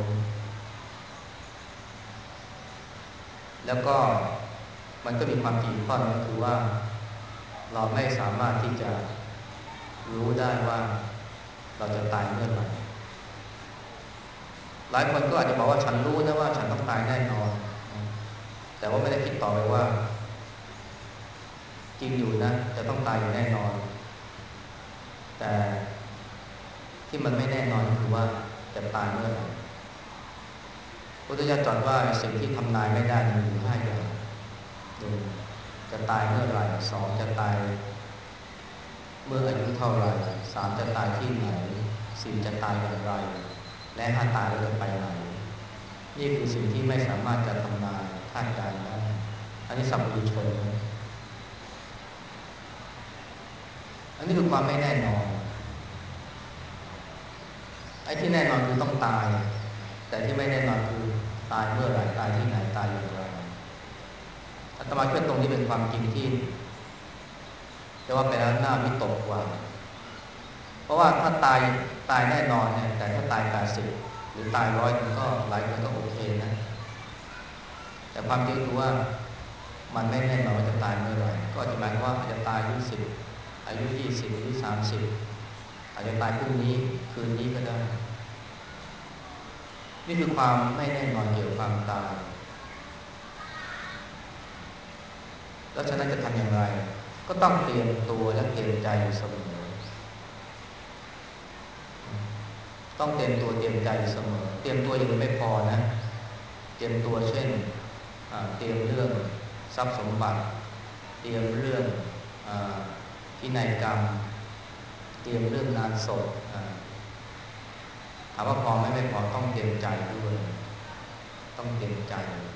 แล้วก็มันก็มีความจริงข้อนึงก็คือว่าเราไม่สามารถที่จะรู้ได้ว่าเราจะตายเมื่อไหร่หลายคนก็อาจจะบอกว่าฉันรู้นะว่าฉันต้องตายแน่นอนแต่ว่าไม่ได้คิดต่อไปว่าจริงอยู่นะจะต้องตายอยู่แน่นอนแต่ที่มันไม่แน่นอนคือว่าจะตายเมื่อไหร่พุทธเจ้าตรัสว่าสิ่งที่ทำนายไม่ได้มีอยู่5 อย่างหนึ่งจะตายเมื่อไหร่สองจะตายเมื่ออายุเท่าไหร่สามจะตายที่ไหนสี่จะตายอย่างไรและห้าตายแล้วจะไปไหนนี่คือสิ่งที่ไม่สามารถจะทำนายคาดการณ์ได้อันนี้สัพพุชนนะอันนี้คือความไม่แน่นอนไอ้ที่แน่นอนคือต้องตายแต่ที่ไม่แน่นอนคือตายเมื่อไหร่ตายที่ไหนตายอย่างไรอาตมาคิดตรงนี้เป็นความจริงที่จะว่าไปแล้วน่าวิตกกว่าเพราะว่าถ้าตายแน่นอนเนี่ยแต่ถ้าตาย80หรือตาย100มันก็หลายคนก็โอเคนะแต่ความจริงคือว่ามันไม่แน่นอนว่าจะตายเมื่อไหร่ก็จะหมายความว่าอาจจะตายอายุ10อายุ20อายุ30อาจจะตายพรุ่งนี้คืนนี้ก็ได้นี่คือความไม่แน่นอนเกี่ยวกับความตายแล้วฉะนั้นจะทำอย่างไรก็ต้องเตรียมตัวและเตรียมใจอยู่เสมอต้องเตรียมตัวเตรียมใจอยู่เสมอเตรียมตัวอย่างเดียวไม่พอนะเตรียมตัวเช่นเตรียมเรื่องทรัพย์สมบัติเตรียมเรื่องพินัยกรรมเตรียมเรื่องงานศพถามว่าพอไหมไม่พอต้องเตรียมใจด้วยต้องเตรียมใจ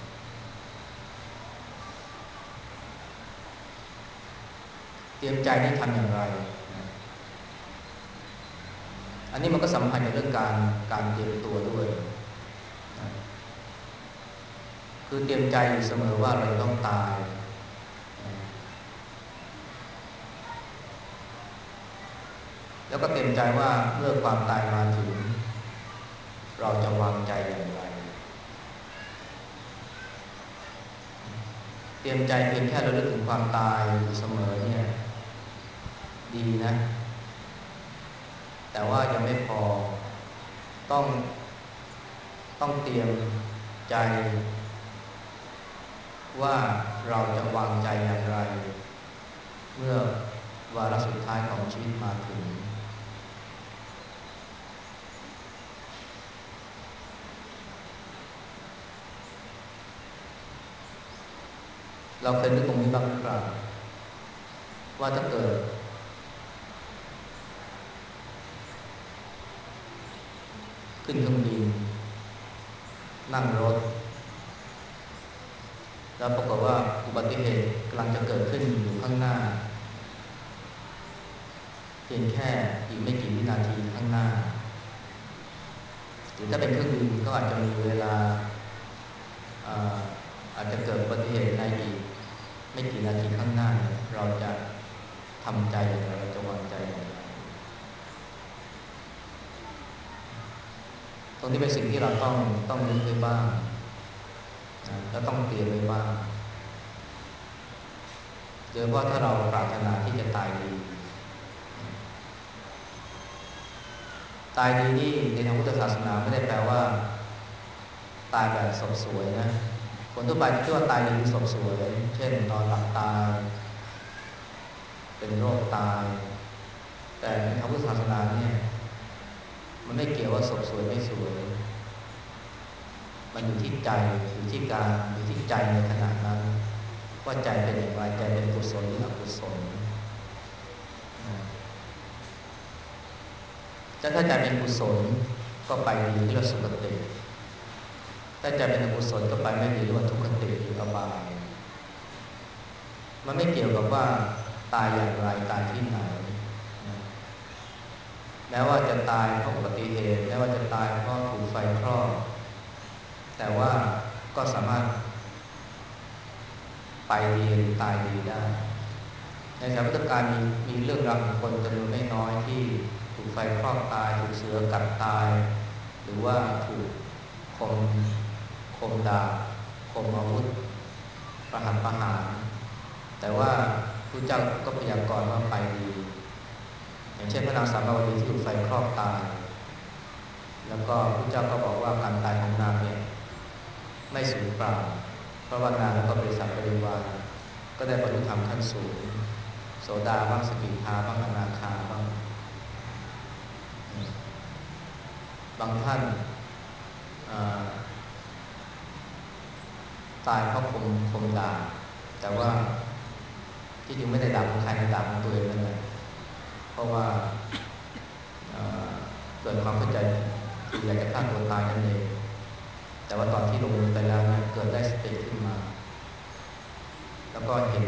เตรียมใจนี่ทำอย่างไรอันนี้มันก็สัมพันธ์กับเรื่องการเตรียมตัวด้วยคือเตรียมใจอยู่เสมอว่าเราจะต้องตายแล้วก็เตรียมใจว่าเมื่อความตายมาถึงเราจะวางใจอย่างไรเตรียมใจเพียงแค่เราลึกถึงความตายอยู่เสมอเนี่ยดีนะแต่ว่ายังไม่พอต้องต้องเตรียมใจว่าเราจะวางใจอย่างไรเมื่อวาระสุดท้ายของชีวิตมาถึงเราเคยนึกตรงนี้บ้างหรือเปล่าว่าถ้าเกิดขึ้นเครื่องบินนั่งรถแล้วปรากฏว่าอุบัติเหตุกำลังจะเกิดขึ้นอยู่ข้างหน้าเพียงแค่อีกไม่กี่วินาทีข้างหน้าหรือถ้าเป็นเครื่องบินก็อาจจะมีเวลาอาจจะเกิดอุบัติเหตุในอีกไม่กี่นาทีข้างหน้าเราจะทำใจอย่างไรเราจะวางใจอย่างไรตรงนี้เป็นสิ่งที่เราต้องนึกไว้บ้างนะแล้วต้องเตรียมไว้บ้างโดยเฉพาะถ้าเราปรารถนาที่จะตายดีตายดีนี่ในทางพุทธศาสนาไม่ได้แปลว่าตายแบบสมสวยนะคนทั่วไปคิดว่าตายดีคือสมสวยเช่นนอนหลับตายเป็นโรคตายแต่ในทางพุทธศาสนาเนี่ยมันไม่เกี่ยวว่าสมสวยไม่สวยมันอยู่ที่ใจอยู่ที่การอยู่ที่ใจในขณะนั้นว่าใจเป็นอย่างไรใจเป็นกุศลหรืออกุศลถ้าใจเป็นกุศลก็ไปดีเรียกว่าสุคติถ้าใจเป็นอกุศลก็ไปไม่ดีเรียกว่าทุกขติหรืออบายมันไม่เกี่ยวกับว่าตายอย่างไรตายที่ไหนแม้ว่าจะตายเพราะอุบัติเหตุแม้ว่าจะตายเพราะถูกไฟคลอกแต่ว่าก็สามารถไปดีหรือตายดีได้ในสมัยพุทธกาลมีเรื่องราวของคนจำนวนไม่น้อยที่ถูกไฟคลอกตายถูกเสือกัดตายหรือว่าถูกคมดาบคมอาวุธประหัตประหารแต่ว่าพระเจ้าก็พยากรณ์ว่าไปดีอย่างเช่นพระนางสามาวดีที่ถูกไฟคลอกตายแล้วก็พระเจ้าก็บอกว่าการตายของนางเนี่ยไม่สูญเปล่าเพราะว่านางแล้วก็บริษัทบริวารก็ได้บรรลุธรรมขั้นสูงโสดาบ้างสกิทาบ้างอนาคาบ้างบางท่านตายเพราะคมดาบแต่ว่าที่จริงไม่ได้ดาบของใครดาบของตัวเองนั่นแหละเพราะว่าเกิดความเข้าใจคืออยากจะฆ่าตัวตายนั่นเองแต่ว่าตอนที่ลงมือไปแล้วเนี่ยเกิดได้สติขึ้นมาแล้วก็เห็น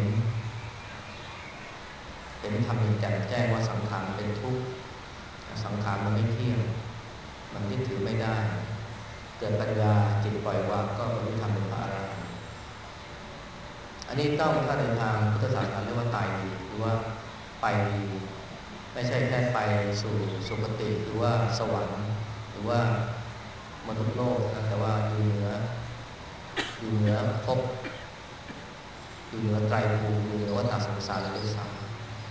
ธรรมอย่างแจ่มแจ้งว่าสังขารเป็นทุกข์สังขารมันไม่เที่ยงมันยึดถือไม่ได้เกิดปัญญาจิตปล่อยวางก็บรรลุธรรมเป็นพระอรหันต์อันนี้ต้องถ้าในทางพุทธศาสนาเรียกว่าตายดีหรือว่าไปดีไม่ใช่แค่ไปสู่สุคติหรือว่าสวรรค์หรือว่ามนุษย์โลกนะแต่ว่าอยู่เหนือภพอยู่เหนือไตรภูมิอยู่เหนือวัฏสงสารเลยด้วยซ้ำ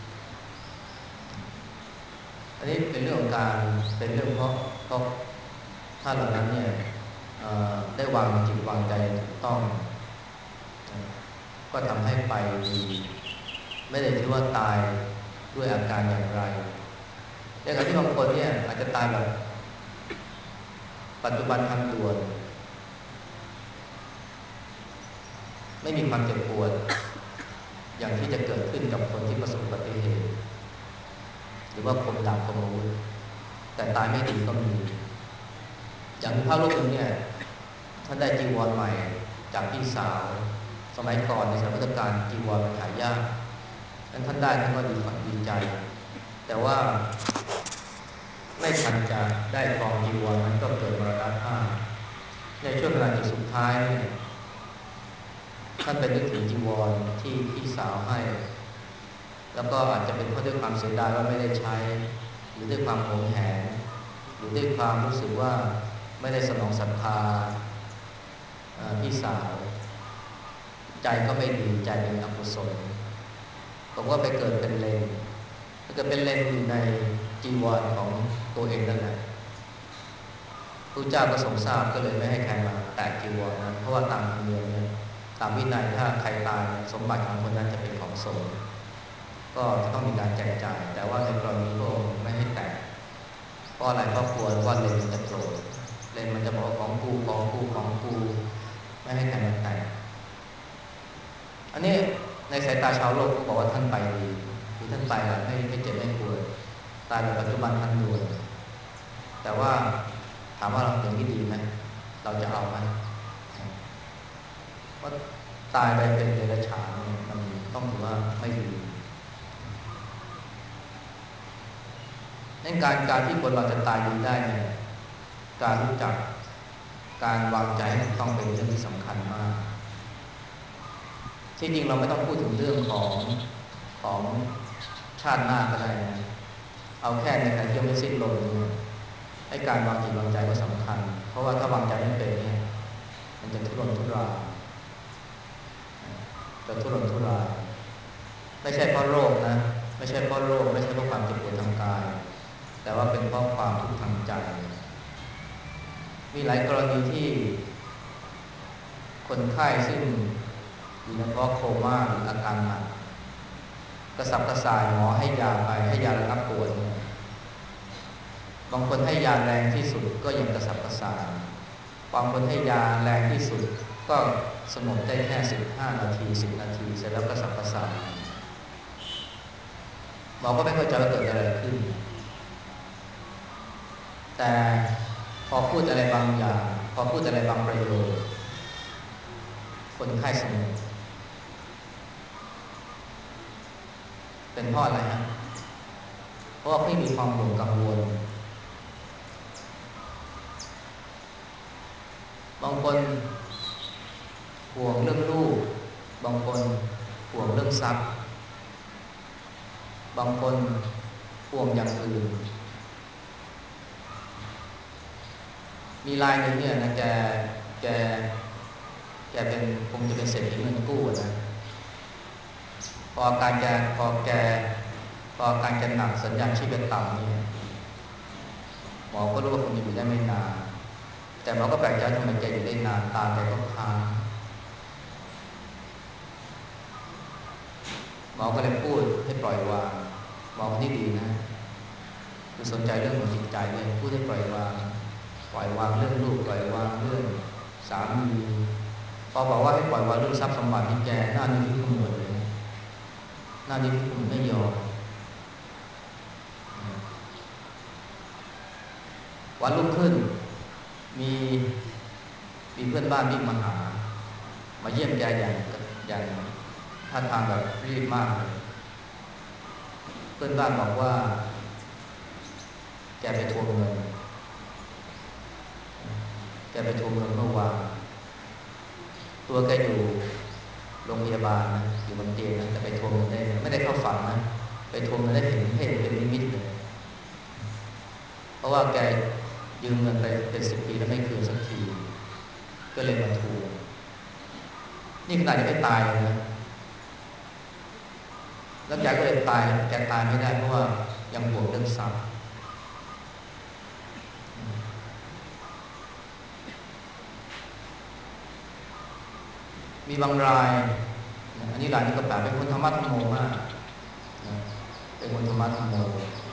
อันนี้เป็นเรื่องของการเป็นเรื่องเพราะท่านเหล่านั้นเนี่ยได้วางจิตวางใจถูกต้องก็ทำให้ไปดีไม่ได้คิดว่าตายด้วยอาการอย่างไรในขณะที่บางคนเนี่ยอาจจะตายแบบปัจจุบันทันด่วนไม่มีความเจ็บปวดอย่างที่จะเกิดขึ้นกับคนที่ประสบอุบัติเหตุหรือว่าคมดาบคมอาวุธแต่ตายไม่ดีก็มีอย่างพระรูปหนึ่งเนี่ยท่านได้จีวรใหม่จากพี่สาวสมัยก่อนในสมัยพุทธกาลจีวรมันหายากนั้นท่านได้ท่านก็ดีใจแต่ว่าไม่ทันจะได้ครองจีวรนั้นก็เกิดมรณภาพในช่วงเวลาจุดสุดท้ายเนี่ยท่านไปนึกถึงจีวรที่พี่สาวให้แล้วก็อาจจะเป็นเพราะด้วยความเสียดายว่าไม่ได้ใช้หรือด้วยความหวงแหนหรือด้วยความรู้สึกว่าไม่ได้สนองศรัทธาพี่สาวใจก็ไม่ดีใจเป็นอกุศลผมว่าไปเกิดเป็นเลนถ้าเกิดเป็นเลนอยู่ในจีวรของตัวเองนั่นแหละพระเจ้าก็ทรงทราบก็เลยไม่ให้ใครมาแตะจีวรนั้นเพราะว่าตามธรรมเนียมเนี่ยตามวินัยถ้าใครตายสมบัติของคนนั้นจะเป็นของสงฆ์ก็จะต้องมีการแจกจ่ายแต่ว่าในกรณีพระองค์ไม่ให้แตะเพราะอะไรเพราะกลัวว่าเลนมันจะโกรธเลนมันจะบอกว่าของกูไม่ให้ใครมาแตะอันนี้ในสายตาชาวโลกเขาบอกว่าท่านไปดีคือท่านตายแบบไม่เจ็บไม่ป่วยตายแบบปัจจุบันทันด่วนแต่ว่าถามว่าเราอย่างนี้ดีไหมเราจะเอาไหมว่าตายไปเป็นเดรัจฉานเนี่ยมันต้องถือว่าไม่ดีในการที่คนเราจะตายดีได้เนี่ยการรู้จักการวางใจให้ถูกต้องเป็นเรื่องที่สำคัญมากที่จริงเราไม่ต้องพูดถึงเรื่องของชาติหน้าก็ได้นะเอาแค่ในขณะที่ยังไม่สิ้นลมเนี่ยให้การวางจิตวางใจก็สำคัญเพราะว่าถ้าวางใจไม่เป็นเนี่ยมันจะทุรนทุรายไม่ใช่เพราะโรคนะไม่ใช่เพราะโรคไม่ใช่เพราะความเจ็บปวดทางกายแต่ว่าเป็นเพราะความทุกข์ทางใจมีหลายกรณีที่คนไข้ซึ่งอยู่ในภาวะโคม่าหรืออาการหนักกระสับกระส่ายหมอให้ยาไปให้ยาระงับปวดเนี่ยบางคนให้ยาแรงที่สุดก็ยังกระสับกระส่ายบางคนให้ยาแรงที่สุดก็สงบได้แค่15 นาที10 นาทีเสร็จแล้วกระสับกระส่ายหมอก็ไม่เข้าใจว่าเกิดอะไรขึ้นแต่พอพูดอะไรบางอย่างพอพูดอะไรบางประโยคคนไข้สงบเป็นเพราะอะไรฮะเพราะว่าไม่มีความห่วงกังวลบางคนห่วงเรื่องลูกบางคนห่วงเรื่องทรัพย์บางคนห่วงอย่างอื่นมีรายหนึ่งเนี่ยนะแกแกเป็นคงจะเป็นเศรษฐีเงินกู้นะพออาการแกพอแกพออาการแกหนักสัญญาณชีพเป็นต่ำเนี่ยหมอก็รู้ว่าคงจะอยู่ได้ไม่นานแต่หมอก็แปลกใจทำไมแกอยู่ได้นานตาแกก็ค้างหมอก็เลยพูดให้ปล่อยวางหมอคนนี้ดีนะคือสนใจเรื่องของจิตใจเนี่ยพูดให้ปล่อยวางเรื่องลูกปล่อยวางเรื่องสามีพอบอกว่าให้ปล่อยวางเรื่องทรัพย์สมบัติที่แกหน้านี้ขมวดเลยหน้านี้ขมวดไม่ยอมวันรุ่งขึ้นมีมีเพื่อนบ้านวิ่งมาเยี่ยมแกอย่างท่าทางแบบรีบมากเลยเพื่อนบ้านบอกว่าแกไปทวงเงินเมื่อวานตัวแกอยู่โรงพยาบาลนะอยู่บนเตียงนะแต่ไปทวงเงินได้ไม่ได้เข้าฝันนะไปทวงเงินได้เห็นเป็นนิมิตเลยเพราะว่าแกยืมเงินไปเป็น10 ปีแล้วไม่คืนสักทีก็เลยมาทวงนี่ขนาดยังไม่ตายเลยนะแล้วแกก็เลยแกตายไม่ได้เพราะว่ายังห่วงเรื่องทรัพย์มีบางรายอันนี้รายนี้ก็แปลเป็นคนธรรมะธรรมโมมากนะเป็นคนธรรมะธรรมโม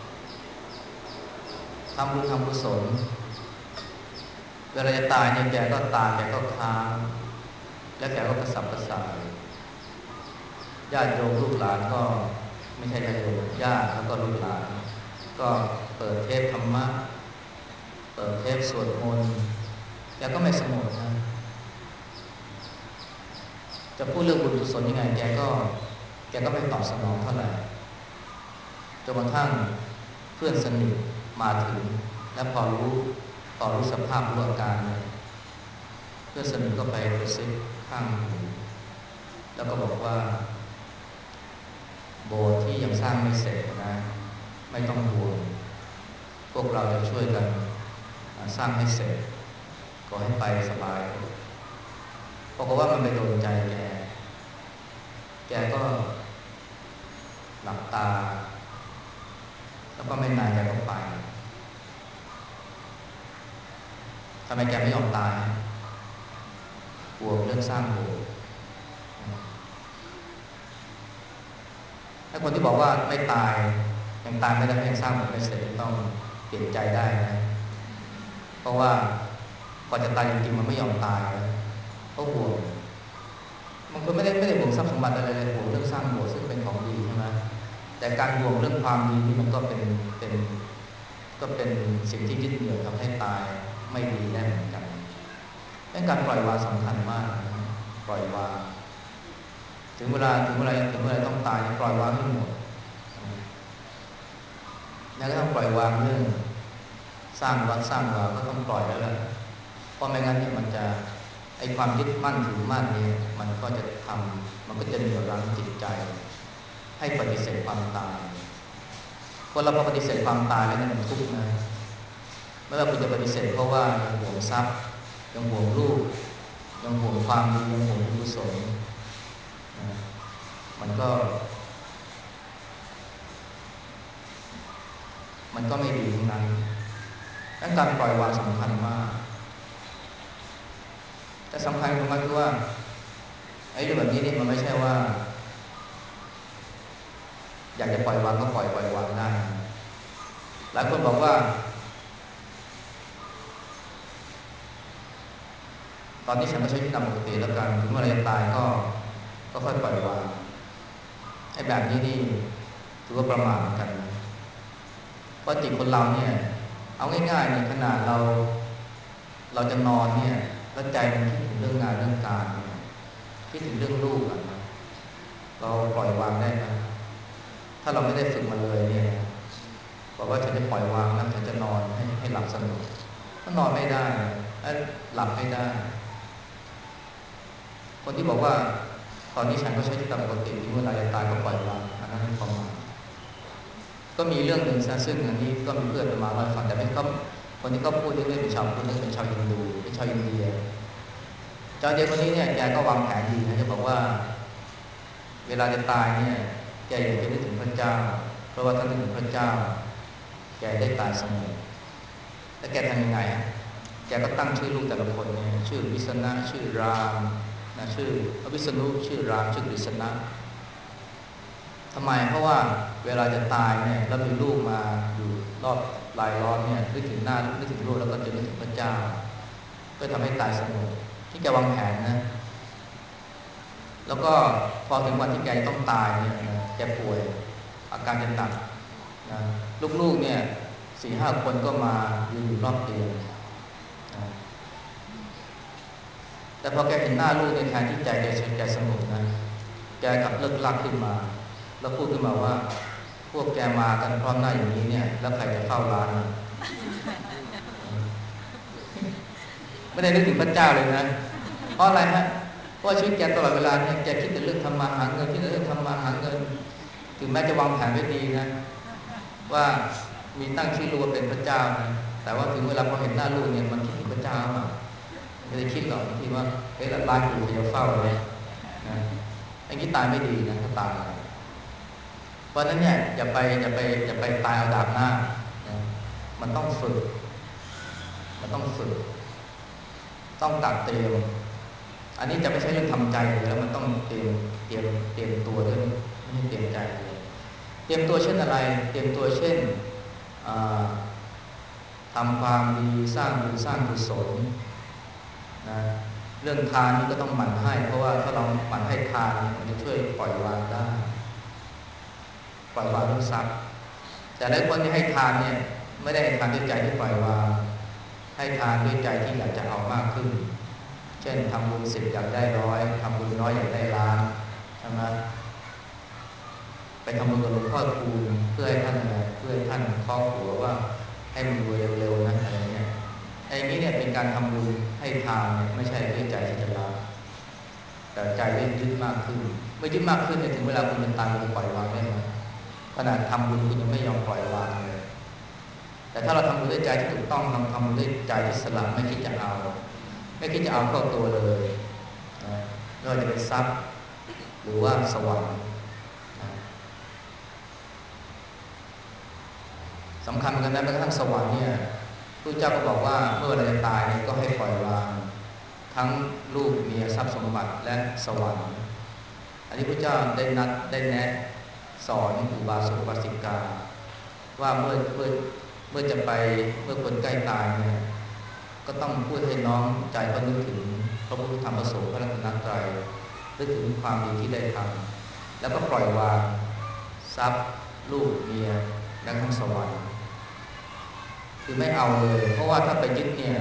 ทำบุญทำกุศลเวลาจะตายเนี่ยแกก็ตายแกก็ค้างและแกก็กระสับกระส่ายญาติโยมลูกหลานก็ไม่ใช่ญาติโยมญาติแล้วก็ลูกหลานก็เปิดเทปธรรมะเปิดเทปสวดมนต์แกก็ไม่สงบนะจะพูดเรื่องบุญกุศลยังไงแกก็ไม่ตอบสนองเท่าไหร่จนกระทั่งเพื่อนสนิทมาถึงและพอรู้สภาพรู้อาการเนี่ยเพื่อนสนิทก็ไปกระซิบข้างหูแล้วก็บอกว่าโบสถ์ที่ยังสร้างไม่เสร็จนะไม่ต้องห่วงพวกเราจะช่วยกันสร้างให้เสร็จขอให้ไปสบายเพราะว่ามันไปโดนใจแกก็หลับตาแล้วก็ไม่นานแกก็ไปทำไมแกไม่ยอมตายกลัวเรื่องสร้างโบสถ์ถ้าคนที่บอกว่าไม่ตายยังตายไม่ได้ยังสร้างโบสถ์ไม่เสร็จต้องเปลี่ยนใจได้นะเพราะว่าก่อนจะตายจริงๆมันไม่ยอมตายเพราะห่วงมันก็ไม่ได้ห่วงทรัพย์สมบัติอะไรเลยห่วงเรื่องสร้างโบสถ์ซึ่งเป็นของดีใช่ไหมแต่การห่วงเรื่องความดีนี่มันก็เป็นสิ่งที่ยึดเหนี่ยวทำให้ตายไม่ดีได้เหมือนกันดังการปล่อยวางสำคัญมากนะปล่อยวางถึงเวลาต้องตายปล่อยวางให้หมดแล้วก็ต้องปล่อยวางเรื่องสร้างวัดสร้างวาก็ต้องปล่อยแล้วแหละเพราะไม่งั้นเนี่ยมันจะไอความยึดมั่นถือมั่นเนี่ยมันก็จะเหนี่ยวรั้งจิตใจให้ปฏิเสธความตายพอเราปฏิเสธความตายแล้วเนี่ยมันทุกข์นะเมื่อเราคุณจะปฏิเสธเพราะว่ายังห่วงทรัพย์ยังห่วงลูกยังห่วงความดียังห่วงบุญกุศลมันก็ไม่ดีทั้งนั้นดังการปล่อยวางสำคัญมากแต่สำคัญตรงนั้นคือว่าไอ้เรื่องแบบนี้เนี่ยมันไม่ใช่ว่าอยากจะปล่อยวางก็ปล่อยวางได้หลายคนบอกว่าตอนนี้ฉันก็ใช้ชีวิตตามปกติแล้วกันถึงเมื่อไรจะตายก็ค่อยปล่อยวางไอ้แบบนี้นี่ถือว่าประมาทเหมือนกันนะเพราะจิตคนเราเนี่ยเอาง่ายๆเนี่ยขนาดเราจะนอนเนี่ยแล้วใจมันคิดถึงเรื่องงานเรื่องการคิดถึงเรื่องลูกอะเราปล่อยวางได้ไหมถ้าเราไม่ได้ฝึกมาเลยเนี่ยบอกว่าฉันจะปล่อยวางแล้วฉันจะนอนให้หลับสนุกก็นอนไม่ได้หลับไม่ได้คนที่บอกว่าตอนนี้ฉันก็ใช้ชีวิตตามปกติถึงเวลาจะตายก็ปล่อยวางอันนั้นเป็นความหมายก็มีเรื่องหนึ่งซึ่งอันนี้ก็มีเพื่อนมาเล่าให้ฟังแต่คนที่เขาพูดนี่ไม่เป็นชาวพุทธนี่เป็นชาวฮินดูเป็นชาวอินเดียชาวอินเดียคนนี้เนี่ยแกก็วางแผนดีนะจะบอกว่าเวลาจะตายเนี่ยแกอยากจะนึกถึงพระเจ้าเพราะว่าถ้านึกถึงพระเจ้าแกได้ตายสงบแล้วแกทำยังไงแกก็ตั้งชื่อลูกแต่ละคนเนี่ยชื่อวิษณะชื่อรามนะชื่อวิษณุชื่อรามชื่อกฤษณะทำไมเพราะว่าเวลาจะตายเนี่ยแล้วมีลูกมาอยู่รอบรายล้อมเนี่ยนึกถึงหน้านึกถึงลูกแล้วก็จะนึกถึงพระเจ้าก็ทำให้ตายสงบที่แกวางแผนนะแล้วก็พอถึงวันที่แกต้องตายเนี่ยนะแกป่วยอาการจะหนักนะลูกๆเนี่ย4-5 คนก็มายืนอยู่รอบเตียงนะแต่พอแกเห็นหน้าลูกในแทนที่ใจแกสงบนะแกกลับเลิกลักขึ้นมาแล้วพูดขึ้นมาว่าพวกแกมากันพร้อมหน้าอย่างนี้เนี่ยแล้วใครจะเฝ้าร้านไม่ได้นึกถึงพระเจ้าเลยนะเพราะอะไรฮะเพราะชีวิตแกตลอดเวลาเนี่ยแกคิดแต่เรื่องทำมาหาเงินคิดแต่เรื่องทำมาหาเงินถึงแม้จะวางแผนไว้ดีนะว่ามีตั้งชื่อลูกว่าเป็นพระเจ้านะแต่ว่าถึงเวลาพอเห็นหน้าลูกเนี่ยมันคิดถึงพระเจ้ามาไม่ได้คิดหรอกที่ว่าเฮ้ยร้านกูจะเฝ้าเลยนะอย่างนี้ตายไม่ดีนะถ้าตายเพราะนั้นเนี่ยอย่าไปตายเอาดาบหน้านะมันต้องฝึกต้องตัดเตรียมอันนี้จะไม่ใช่เรื่องทำใจแล้วมันต้องเตรียมตัวด้วยไม่ใช่เตรียมใจเลยเตรียมตัวเช่นอะไรเตรียมตัวเช่นทำความดีสร้างบุญสร้างกุศลนะเรื่องทานนี่ก็ต้องหมั่นให้เพราะว่าถ้าเราหมั่นให้ทานมันจะช่วยปล่อยวางได้ปล่อยวางเรื่องทรัพย์แต่หลายคนที่ให้ทานเนี่ยไม่ได้ให้ทานด้วยใจที่ปล่อยวางให้ทานด้วยใจที่อยากจะเอามากขึ้นเช่นทำบุญ10อยากได้100ทำบุญ100อยากได้ล้านใช่ไหมไปทำบุญกับหลวงพ่อคูณเพื่อให้ท่านอะไรเพื่อให้ท่านครอบครัวว่าให้มันรวยเร็วๆนะอะไรเงี้ยไอ้นี้เนี่ยเป็นการทำบุญให้ทานเนี่ยไม่ใช่ด้วยใจที่จะรักแต่ใจได้ยึดมากขึ้นเมื่อยึดมากขึ้นเนี่ยถึงเวลาคุณเป็นตายคุณจะปล่อยวางได้ไหมขนาดทำบุญคุณยังไม่ยอมปล่อยวางเลยแต่ถ้าเราทำบุญด้วยใจที่ถูกต้องทำบุญด้วยใจที่สละไม่คิดจะเอาเข้าตัวเลยนะไม่ว่าจะเป็นทรัพย์หรือว่าสวรรค์นะสำคัญเหมือนกันนะแม้กระทั่งสวรรค์เนี่ยพระเจ้าก็บอกว่าเมื่อเราจะตายเนี่ยก็ให้ปล่อยวางทั้งลูกเมียทรัพย์สมบัติและสวรรค์อันนี้พระเจ้าได้แนะสอนอุบาสกอุบาสิกาว่าเมื่อจะไปเมื่อคนใกล้ตายเนี่ยก็ต้องพูดให้น้องใจเขานึกถึงพระพุทธธรรมพระสงฆ์พระรัตนตรัยนึกถึงความดีที่ได้ทำแล้วก็ปล่อยวางทรัพย์ลูกเมียและทั้งสวรรค์คือไม่เอาเลยเพราะว่าถ้าไปยึดเนี่ย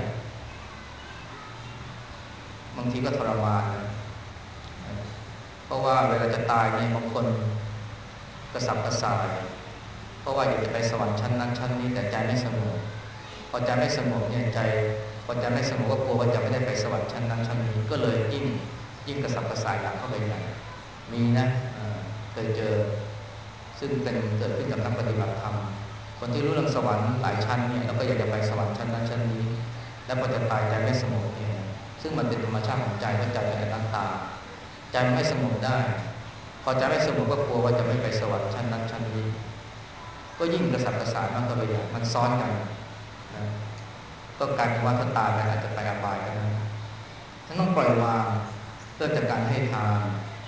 บางทีก็ทรมานนะเพราะว่าเวลาจะตายเนี่ยบางคนกระสับกระส่ายเพราะว่าอยากจะไปสวรรค์ชั้นนั้นชั้นนี้แต่ใจไม่สงบพอใจไม่สงบเนี่ยพอใจไม่สงบก็กลัวว่าจะไม่ได้ไปสวรรค์ชั้นนั้นชั้นนี้ก็เลยยิ่งกระสับกระส่ายหนักเข้าไปใหญ่มีนะเคยเจอซึ่งเป็นเกิดขึ้นกับนักปฏิบัติธรรมคนที่รู้เรื่องสวรรค์หลายชั้นเนี่ยแล้วก็อยากจะไปสวรรค์ชั้นนั้นชั้นนี้แล้วพอจะตายใจไม่สงบเนี่ยซึ่งมันเป็นธรรมชาติของใจเพราะใจเป็นอนัตตาใจไม่สงบได้พอใจไม่สงบก็กลัวว่าจะไม่ไปสวรรค์ชั้นนั้นชั้นนี้ก็ยิ่งกระสับกระส่ายมากเข้าไปใหญ่มันซ้อนกันนะก็กลายเป็นว่าถ้าตายไปอาจจะไปอบายก็ได้ฉันต้องปล่อยวางเริ่มจากการให้ทาน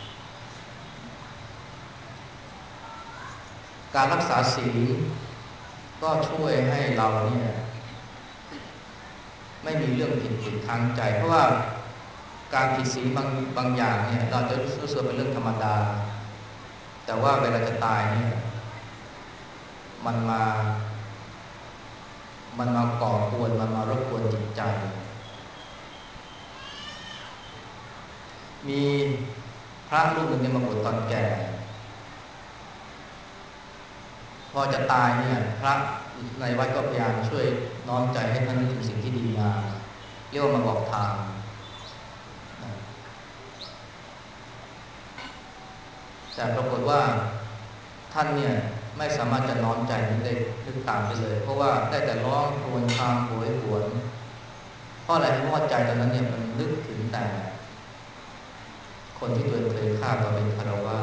การรักษาศีลก็ช่วยให้เราเนี่ยไม่มีเรื่องผิดติดค้างใจเพราะว่าการผิดศีลบางอย่างเนี่ยเราจะรู้สึกเป็นเรื่องธรรมดาแต่ว่าเวลาจะตายเนี่ยมันมาก่อกวนมันมารบกวนจิตใจมีพระรูปหนึ่งเนี่ยมาบวชตอนแก่พอจะตายเนี่ยพระในวัดก็พยายามช่วยน้อมใจให้ท่านนึกถึงสิ่งที่ดีงามเรียกว่ามาบอกทางแต่ปรากฏว่าท่านเนี่ยไไม่สามารถจะน้อมใจนึกได้นึกตามไปเลยเพราะว่าได้แต่ร้องครวญครางโหยหวนเพราะอะไรเพราะว่าใจตอนนั้นเนี่ยมันนึกถึงแต่คนที่ตัวเองเคยฆ่าตอนเป็นคารวะ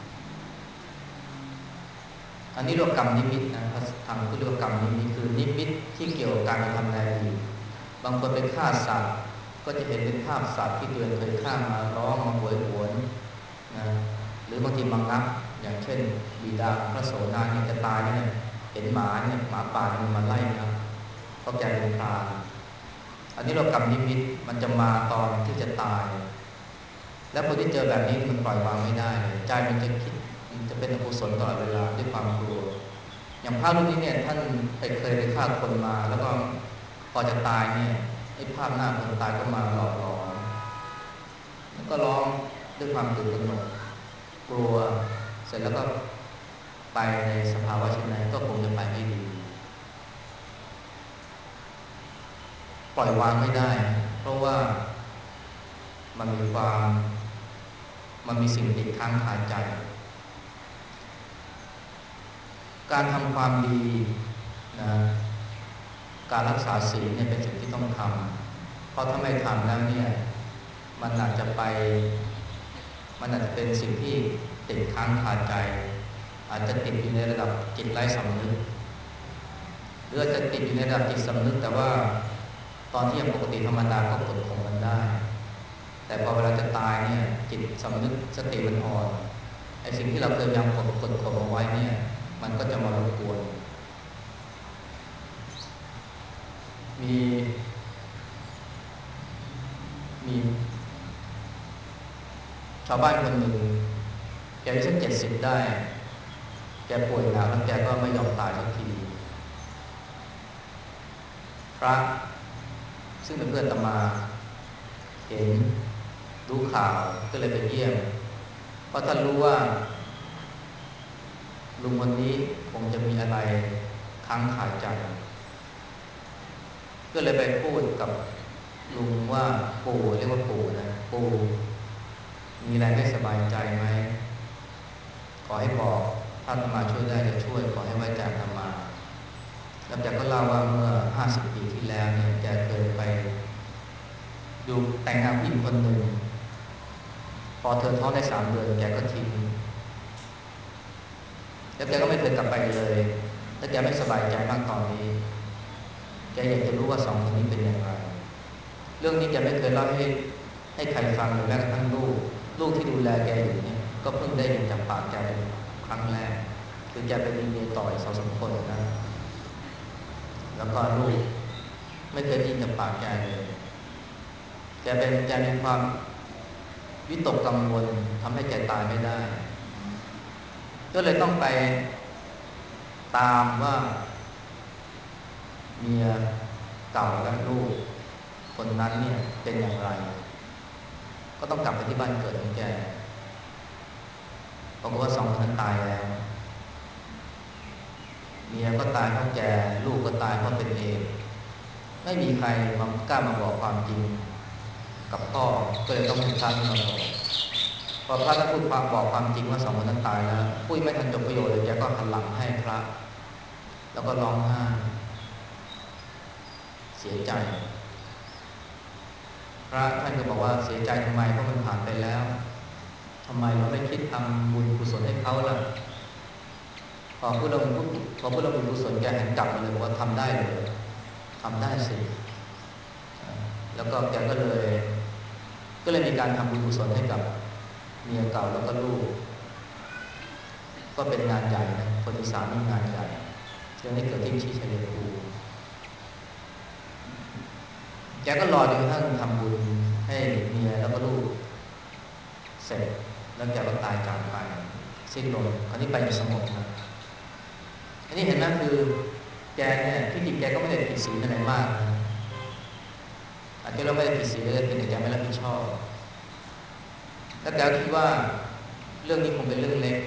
อันนี้เรียกว่ากรรมนิมิตนะทางพุทธเรียกว่ากรรมนิมิตคือนิมิตที่เกี่ยวกับการกระทำในอดีตบางคนไปฆ่าสัตว์ก็จะเห็นเป็นภาพสัตว์ที่ตัวเองเคยฆ่ามาร้องมาโหยหวนนะหรือบางทีมังงับอย่างเช่นบิดาของพระโสดาเนี่ยจะตายเนี่ยเห็นหมาเนี่ยหมาป่ามันมาไล่นะเพราะแกเป็นพรานอันนี้เรากรรมนิมิตมันจะมาตอนที่จะตายแล้วคนที่เจอแบบนี้มันปล่อยวางไม่ได้ใจมันจะคิดมันจะเป็นอกุศลตลอดเวลาด้วยความกลัวอย่างพระรูปนี้เนี่ยท่านเคยไปฆ่าคนมาแล้วก็พอจะตายเนี่ยไอ้ภาพหน้าคนตายก็มาหลอกหลอนแล้วก็ร้องด้วยความตื่นตระหนกกลัวเสร็จแล้วก็ไปในสภาวะเช่นนั้นก็คงจะไปไม่ดีปล่อยวางไม่ได้เพราะว่ามันมีความมันมีสิ่งติดค้างคาใจการทำความดีนะการรักษาศีลเนี่ยเป็นสิ่งที่ต้องทำเพราะถ้าไม่ทำแล้วเนี่ยมันอาจจะเป็นสิ่งที่ติดค้างคาใจอาจจะติดอยู่ในระดับจิตไร้สำนึกหรืออาจจะติดอยู่ในระดับจิตสำนึกแต่ว่าตอนที่ยังปกติธรรมดาก็กดข่มมันได้แต่พอเวลาจะตายเนี่ยจิตสำนึกสติมันอ่อนไอ้สิ่งที่เราเคยยังกดข่มเอาไว้เนี่ยมันก็จะมารบกวนมีมีชาวบ้านคนหนึ่งแกอายุสัก70ได้แกป่วยหนักแล้วแกก็ไม่ยอมตายสักทีพระซึ่งเป็นเพื่อนอาตมาเห็นรู้ข่าวก็เลยไปเยี่ยมเพราะท่านรู้ว่าลุงคนนี้คงจะมีอะไรค้างคาใจก็เลยไปพูดกับลุงว่าปู่เรียกว่าปู่นะปู่มีอะไรไม่สบายใจไหมขอให้บอกถ้าอาตมาช่วยได้จะช่วยขอให้ไว้ใจอาตมาแล้วแกก็เล่าว่าเมื่อ50 ปีที่แล้วเนี่ยแกเคยไปดูแต่งงานผู้หญิงคนหนึ่งพอเธอท้องได้3 เดือนแกก็ทิ้งแล้วแกก็ไม่เคยกลับไปเลยแล้วแกไม่สบายใจมากตอนนี้แกอยากจะรู้ว่า2 คนนี้เป็นอย่างไรเรื่องนี้แกไม่เคยเล่าให้ใครฟังเลยแม้กระทั่งลูกที่ดูแลแกอยู่เนี่ยก็เพิ่งได้ยินจากปากแกเป็นครั้งแรกคือแกไปมีเมียต่ออีก2-3 คนนะแล้วก็ลูกไม่เคยได้ยินจากปากแกเลยแกมีความวิตกกังวลทำให้แกตายไม่ได้ก็เลยต้องไปตามว่าเมียเก่าและลูกคนนั้นเนี่ยเป็นอย่างไรก็ต้องกลับไปที่บ้านเกิดของแกปรากฏว่า2 คนนั้นตายแล้วเมียก็ตายเพราะแกลูกก็ตายเพราะเป็นเองไม่มีใครกล้ามาบอกความจริงกับพ่อก็เลยต้องให้พระมาบอกพอพระท่านพูดความบอกความจริงว่า2 คนนั้นตายแล้วพูดไม่ทันจบประโยชน์เลยแกก็หันหลังให้พระแล้วก็ร้องไห้เสียใจพระท่านก็บอกว่าเสียใจทำไมเพราะมันผ่านไปแล้วทำไมเราไม่คิดทำบุญกุศลให้เขาล่ะพอพูดเราบุญกุศลแกหันกลับมาเลยบอกว่าทำได้เลยทำได้สิแล้วก็แกก็เลยมีการทำบุญกุศลให้กับเมียเก่าแล้วก็ลูกก็เป็นงานใหญ่นะคนอีสานนี่งานใหญ่เรื่องนี้เกิดที่ชัยภูมิแกก็รอจนกระทั่งทำบุญให้เมียแล้วก็ลูกเสร็จแล้วแกก็ตายจากไปสิ้นลมคราวนี้ไปสงบนะอันนี้เห็นไหมคือแกเนี่ยที่จริงแกก็ไม่ได้ผิดศีลอะไรมากนะอาจจะเราไม่ได้ผิดศีลเลยเป็นแต่แกไม่รับผิดชอบแล้วแกคิดว่าเรื่องนี้คงเป็นเรื่องเล็ก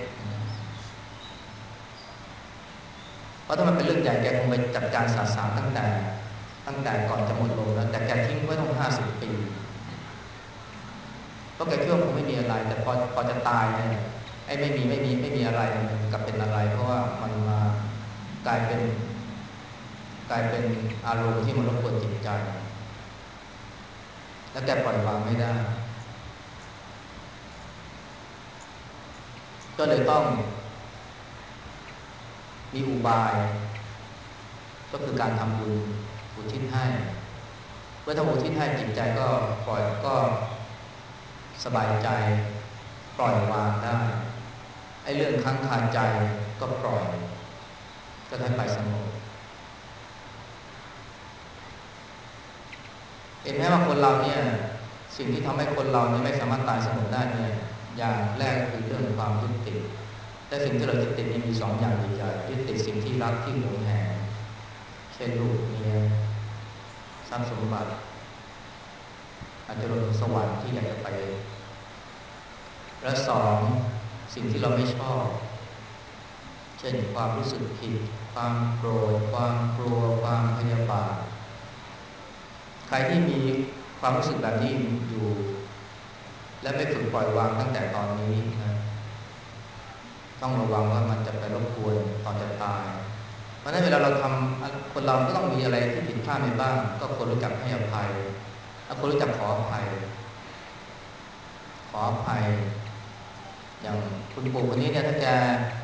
เพราะถ้ามันเป็นเรื่องใหญ่แกคงไปจัดการสาสางตั้งแต่ก่อนจะหมดลมแล้วแต่แกทิ้งไว้ต้อง50 ปีเพราะแกคิดว่าคงไม่มีอะไรแต่พอจะตายเนี่ยไอ้ไม่มีอะไรมันกลับเป็นอะไรเพราะว่ามันมากลายเป็นอารมณ์ที่มันรบกวนจิตใจแล้วแกปล่อยวางไม่ได้ก็เลยต้องมีอุบายก็คือการทำบุญอุทิศให้เมื่อทำบุญอุทิศให้จิตใจก็ปล่อยก็สบายใจปล่อยวางได้ไอ้เรื่องค้างคาใจก็ปล่อยก็ให้ไปสงบเห็นไหมว่าคนเราเนี่ยสิ่งที่ทำให้คนเราเนี่ยไม่สามารถตายสงบได้เนี่ยอย่างแรกคือเรื่องความยึดติดแต่สิ่งที่เรายึดติดนี่มีสองอย่างใหญ่ๆยึดติดสิ่งที่รักที่หวงแหนเช่นลูกเมียทรัพย์สมบัติอาจจะลงสวรรค์ที่อยากจะไปและสองสิ่งที่เราไม่ชอบเช่นความรู้สึกผิดความโกรธความกลัวความพยาบาทใครที่มีความรู้สึกแบบนี้อยู่และไม่ฝึกปล่อยวางตั้งแต่ตอนนี้นะต้องระวังว่ามันจะไปรบกวนตอนจะตายเพราะฉะนั้นเวลาเราทำคนเราก็ต้องมีอะไรที่ผิดพลาดไปบ้างก็ควรรู้จักให้อภัยควรรู้จักขออภัยอย่างคุณปู่คนนี้เนี่ยถ้าแก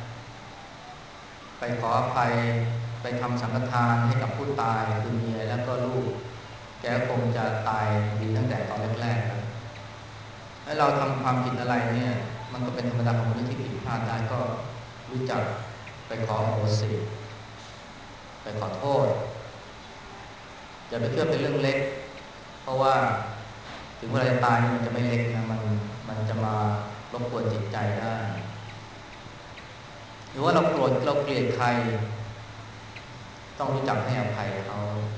ไปขออภัยไปทำสังฆทานให้กับผู้ตายคือเมียแล้วก็ลูกแกคงจะตายดีตั้งแต่ตอนแรกๆแล้วถ้าเราทำความผิดอะไรเนี่ยมันก็เป็นธรรมดาของมนุษย์ที่ผิดพลาดได้ก็รู้จักไปขออโหสิไปขอโทษอย่าไปเชื่อเป็นเรื่องเล็กเพราะว่าถึงเวลาจะตายมันจะไม่เล็กนะมันจะมารบกวนจิตใจได้หรือว่าเราโกรธเราเกลียดใครต้องรู้จักให้อภัยเขา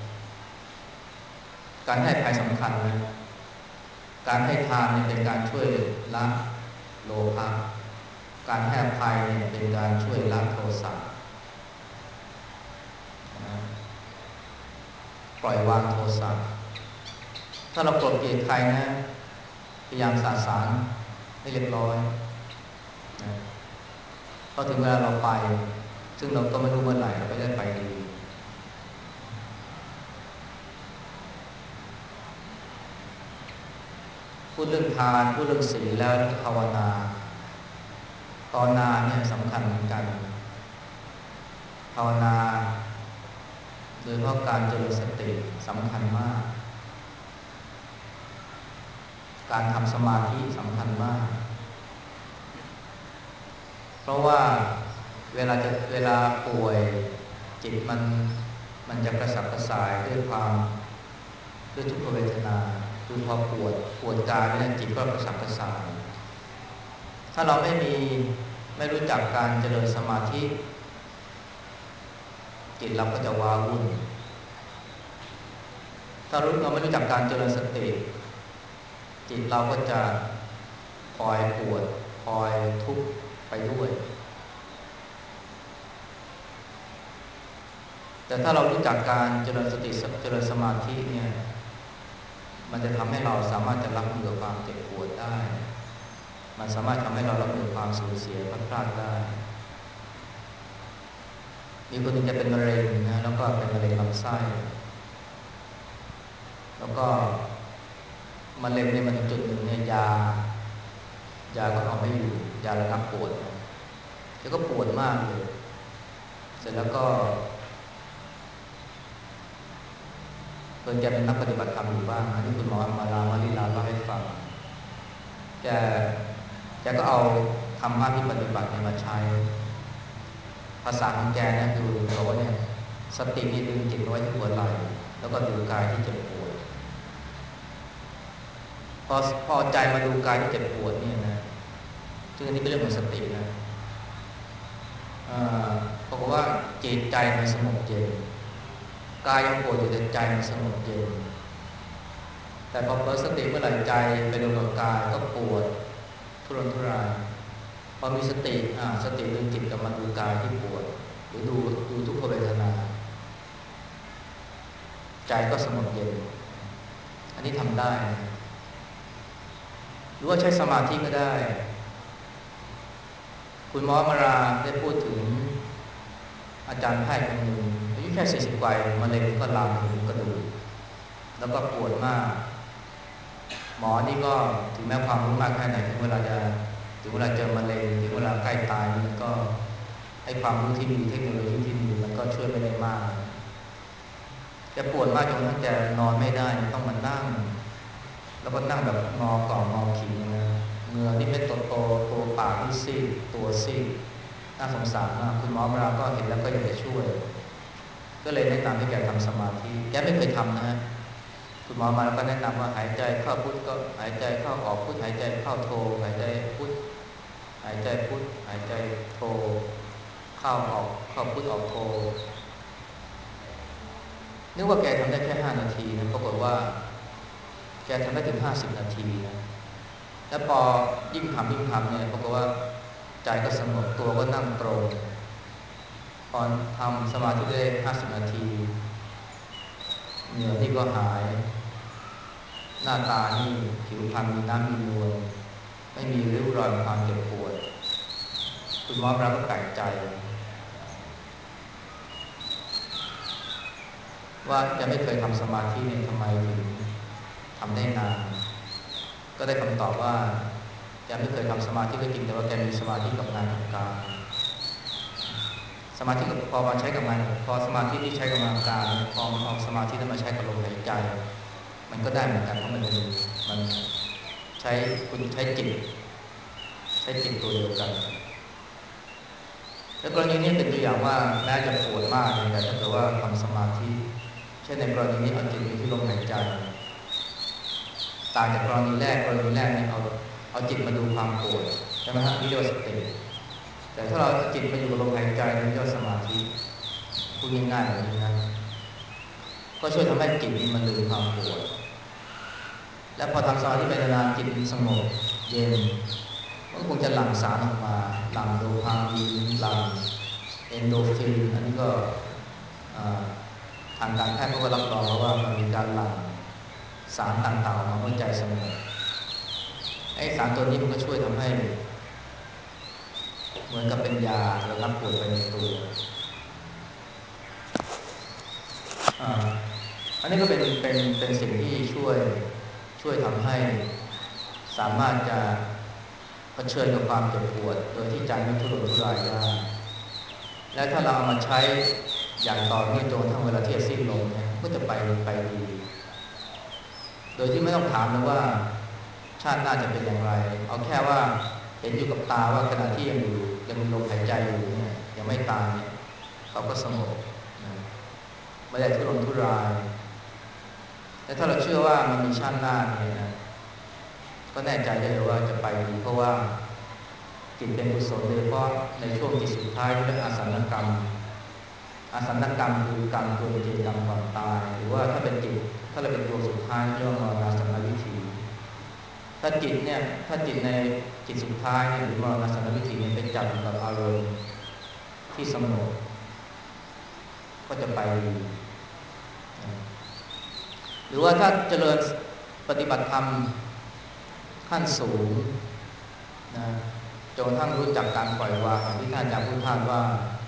การให้อภัยสำคัญนะการให้ทานเนี่ยเป็นการช่วยละโลภะการให้อภัยเนี่ยเป็นการช่วยละโทสะปล่อยวางโทสะถ้าเราโกรธเกลียดใครนะพยายามสะสางให้เรียบร้อยนะพอถึงเวลาเราไปซึ่งเราก็ไม่รู้เมื่อไหร่เราไม่ได้ไปดีพูดเรื่องทานพูดเรื่องศีลแล้วภาวนาภาวนาเนี่ยสำคัญเหมือนกันภาวนาโดยเฉพาะการเจริญสติสำคัญมากการทำสมาธิสำคัญมากเพราะว่าเวลาป่วยจิตมันจะกระสับกระส่ายด้วยทุกขเวทนาคือพอปวดกายเนี่ยจิตก็กระสับกระส่ายถ้าเราไม่รู้จักการเจริญสมาธิจิตเราก็จะว้าวุ่นถ้าเราไม่รู้จักการเจริญสติจิตเราก็จะคอยปวดคอยทุกข์ไปด้วยแต่ถ้าเรารู้จักการเจริญสติเจริญสมาธิเนี่ยมันจะทำให้เราสามารถจะรับมือกับความเจ็บปวดได้มันสามารถทำให้เรารับมือความสูญเสียพลาดได้มีคนหนึ่งจะเป็นมะเร็งนะแล้วก็เป็นมะเร็งลำไส้แล้วก็มะเร็งในมันจุดหนึ่งเนี่ยยาก็เอาไม่อยู่ยาระงับปวดแล้วก็ปวดมากเลยเสร็จแล้วก็เพิ่นแกเป็นนักปฏิบัติธรรมอยู่บ้างอันนี้คุณหมอมาลามาลิลาเล่าให้ฟังแกก็เอาธรรมะที่ปฏิบัติมาใช้ภาษาของแกเนี่ยคือบอกว่าเนี่ยสตินี่ดึงจิตไว้ที่หัวไหล่แล้วก็ดูกายที่เจ็บปวดพอใจมาดูกายที่เจ็บปวดเนี่ยนะซึ่งอันนี้เป็นเรื่องของสตินะบอกว่าจิตใจมันสงบเย็นกายยังปวดอยู่แต่ใจมันสงบเย็นแต่พอเปิดสติเมื่อไหร่ใจไปดูกับกายก็ปวดทุรนทุรายพอมีสติสติดึงจิตกลับมาดูกายที่ปวดหรือดูทุกขเวทนาใจก็สงบเย็นอันนี้ทำได้หรือว่าใช้สมาธิก็ได้คุณหมอมาราได้พูดถึงอาจารย์แพทย์คนหนึ่งอายุแค่40 กว่ามะเร็งก็ลามถึงกระดูกแล้วก็ปวดมากหมอนี่ก็ถึงแม้ความรู้มากแค่ไหนถึงเวลาเจอมะเร็งถึงเวลาใกล้ตายมันก็ให้ความรู้ที่มีเทคโนโลยีที่มีมันก็ช่วยไม่ได้มากแกปวดมากจนทั้งแกนอนไม่ได้ต้องมานั่งแล้วก็นั่งแบบงอก่อนงอขิงนะเหงื่อนี่ไม่โตตัวปากนี่ซีดตัวซีดน่าสงสารมากคุณหมอมาราก็เห็นแล้วก็อยากจะช่วยก็เลยแนะนำให้แกทำสมาธิแกไม่เคยทำนะฮะคุณหมอมาแล้วก็แนะนำว่าหายใจเข้าพุทก็หายใจเข้าออกพุทหายใจเข้าโทหายใจพุทหายใจพุทหายใจโทเข้าออกเข้าพุทออกโทนึกว่าแกทำได้แค่5 นาทีนะปรากฏว่าแกทำได้ถึง50 นาทีนะแล้วพอยิ่งทำเนี่ยปรากฏว่าใจก็สงบตัวก็นั่งตรงพอทำสมาธิได้50 นาทีเหงื่อนี่ก็หายหน้าตานี่ผิวพรรณมีน้ำมีนวลไม่มีริ้วรอยความเจ็บปวดคุณหมอเราก็แปลกใจว่าแกไม่เคยทำสมาธิเนี่ยทำไมถึงทำได้นานก็ได้คำตอบว่าแกไม่เคยทำสมาธิก็จริงแต่ว่าแกมีสมาธิกับงานกับการสมาธิกับพอมาใช้กับงานพอสมาธิที่ใช้กับงานการพอมันเอาสมาธินั้นมาใช้กับลมหายใจมันก็ได้เหมือนกันเพราะมันใช้คุณใช้จิตตัวเดียวกันแล้วกรณีนี้เป็นตัวอย่างว่าแม้จะปวดมากแต่ถ้าเกิดว่าทำสมาธิเช่นในกรณีนี้เอาจิตอยู่ที่ลมหายใจต่างจากกรณีแรกเนี่ยเอาจิตมาดูความปวดใช่ไหมฮะนี่เรียกว่าสติแต่ถ้าเราจิตมาอยู่กับลมหายใจนี่เรียกว่าสมาธิพูดง่ายๆแบบนี้นะก็ช่วยทำให้จิตนี้มันลืมความปวดและพอทำสมาธิไปนานๆจิตมันสงบเย็นมันคงจะหลั่งสารออกมาหลั่งโดพามีนหลั่งเอนโดฟินอันนี้ก็ทางการแพทย์ก็รับรองแล้วว่ามันมีการหลั่งสารต่างๆออกมาเมื่อใจสงบไอ้สารตัวนี้มันก็ช่วยทำให้เหมือนกับเป็นยาระงับปวดไปในตัวอันนี้ก็เป็นสิ่งที่ช่วยทำให้สามารถจะเผชิญกับความเจ็บปวดโดยที่ใจไม่ทุรนทุรายได้และถ้าเราเอามาใช้อย่างต่อเนื่องจนกระทั่งเวลาที่จะสิ้นลมเนี่ยก็จะไปดีโดยที่ไม่ต้องถามเลยว่าชาติหน้าจะเป็นอย่างไรเอาแค่ว่าเห็นอยู่กับตาว่าขณะที่ยังมีลมหายใจอยู่เนี่ยยังไม่ตายเนี่ยเขาก็สงบนะไม่ได้ทุรนทุรายและถ้าเราเชื่อว่ามันมีชาติหน้าเนี่ยนะก็แน่ใจได้เลยว่าจะไปดีเพราะว่าจิตเป็นกุศลโดยเฉพาะในช่วงจิตสุดท้ายที่เรียกอาสันกรรมคือกรรมตัวเจตกรรมก่อนตายหรือว่าถ้าเป็นจิตถ้าเราเป็นตัวสุดท้ายเรียกว่ามรณาสันวิถีถ้าจิตในจิตสุดท้ายเนี่ยหรือมรณาสันวิถีเนี่ยไปจับอยู่กับอารมณ์ที่สงบก็จะไปดีหรือว่าถ้าเจริญปฏิบัติธรรมขั้นสูงนะจนกระทั่งรู้จักการปล่อยวางอย่างที่ท่านอาจารย์พูดท่านว่า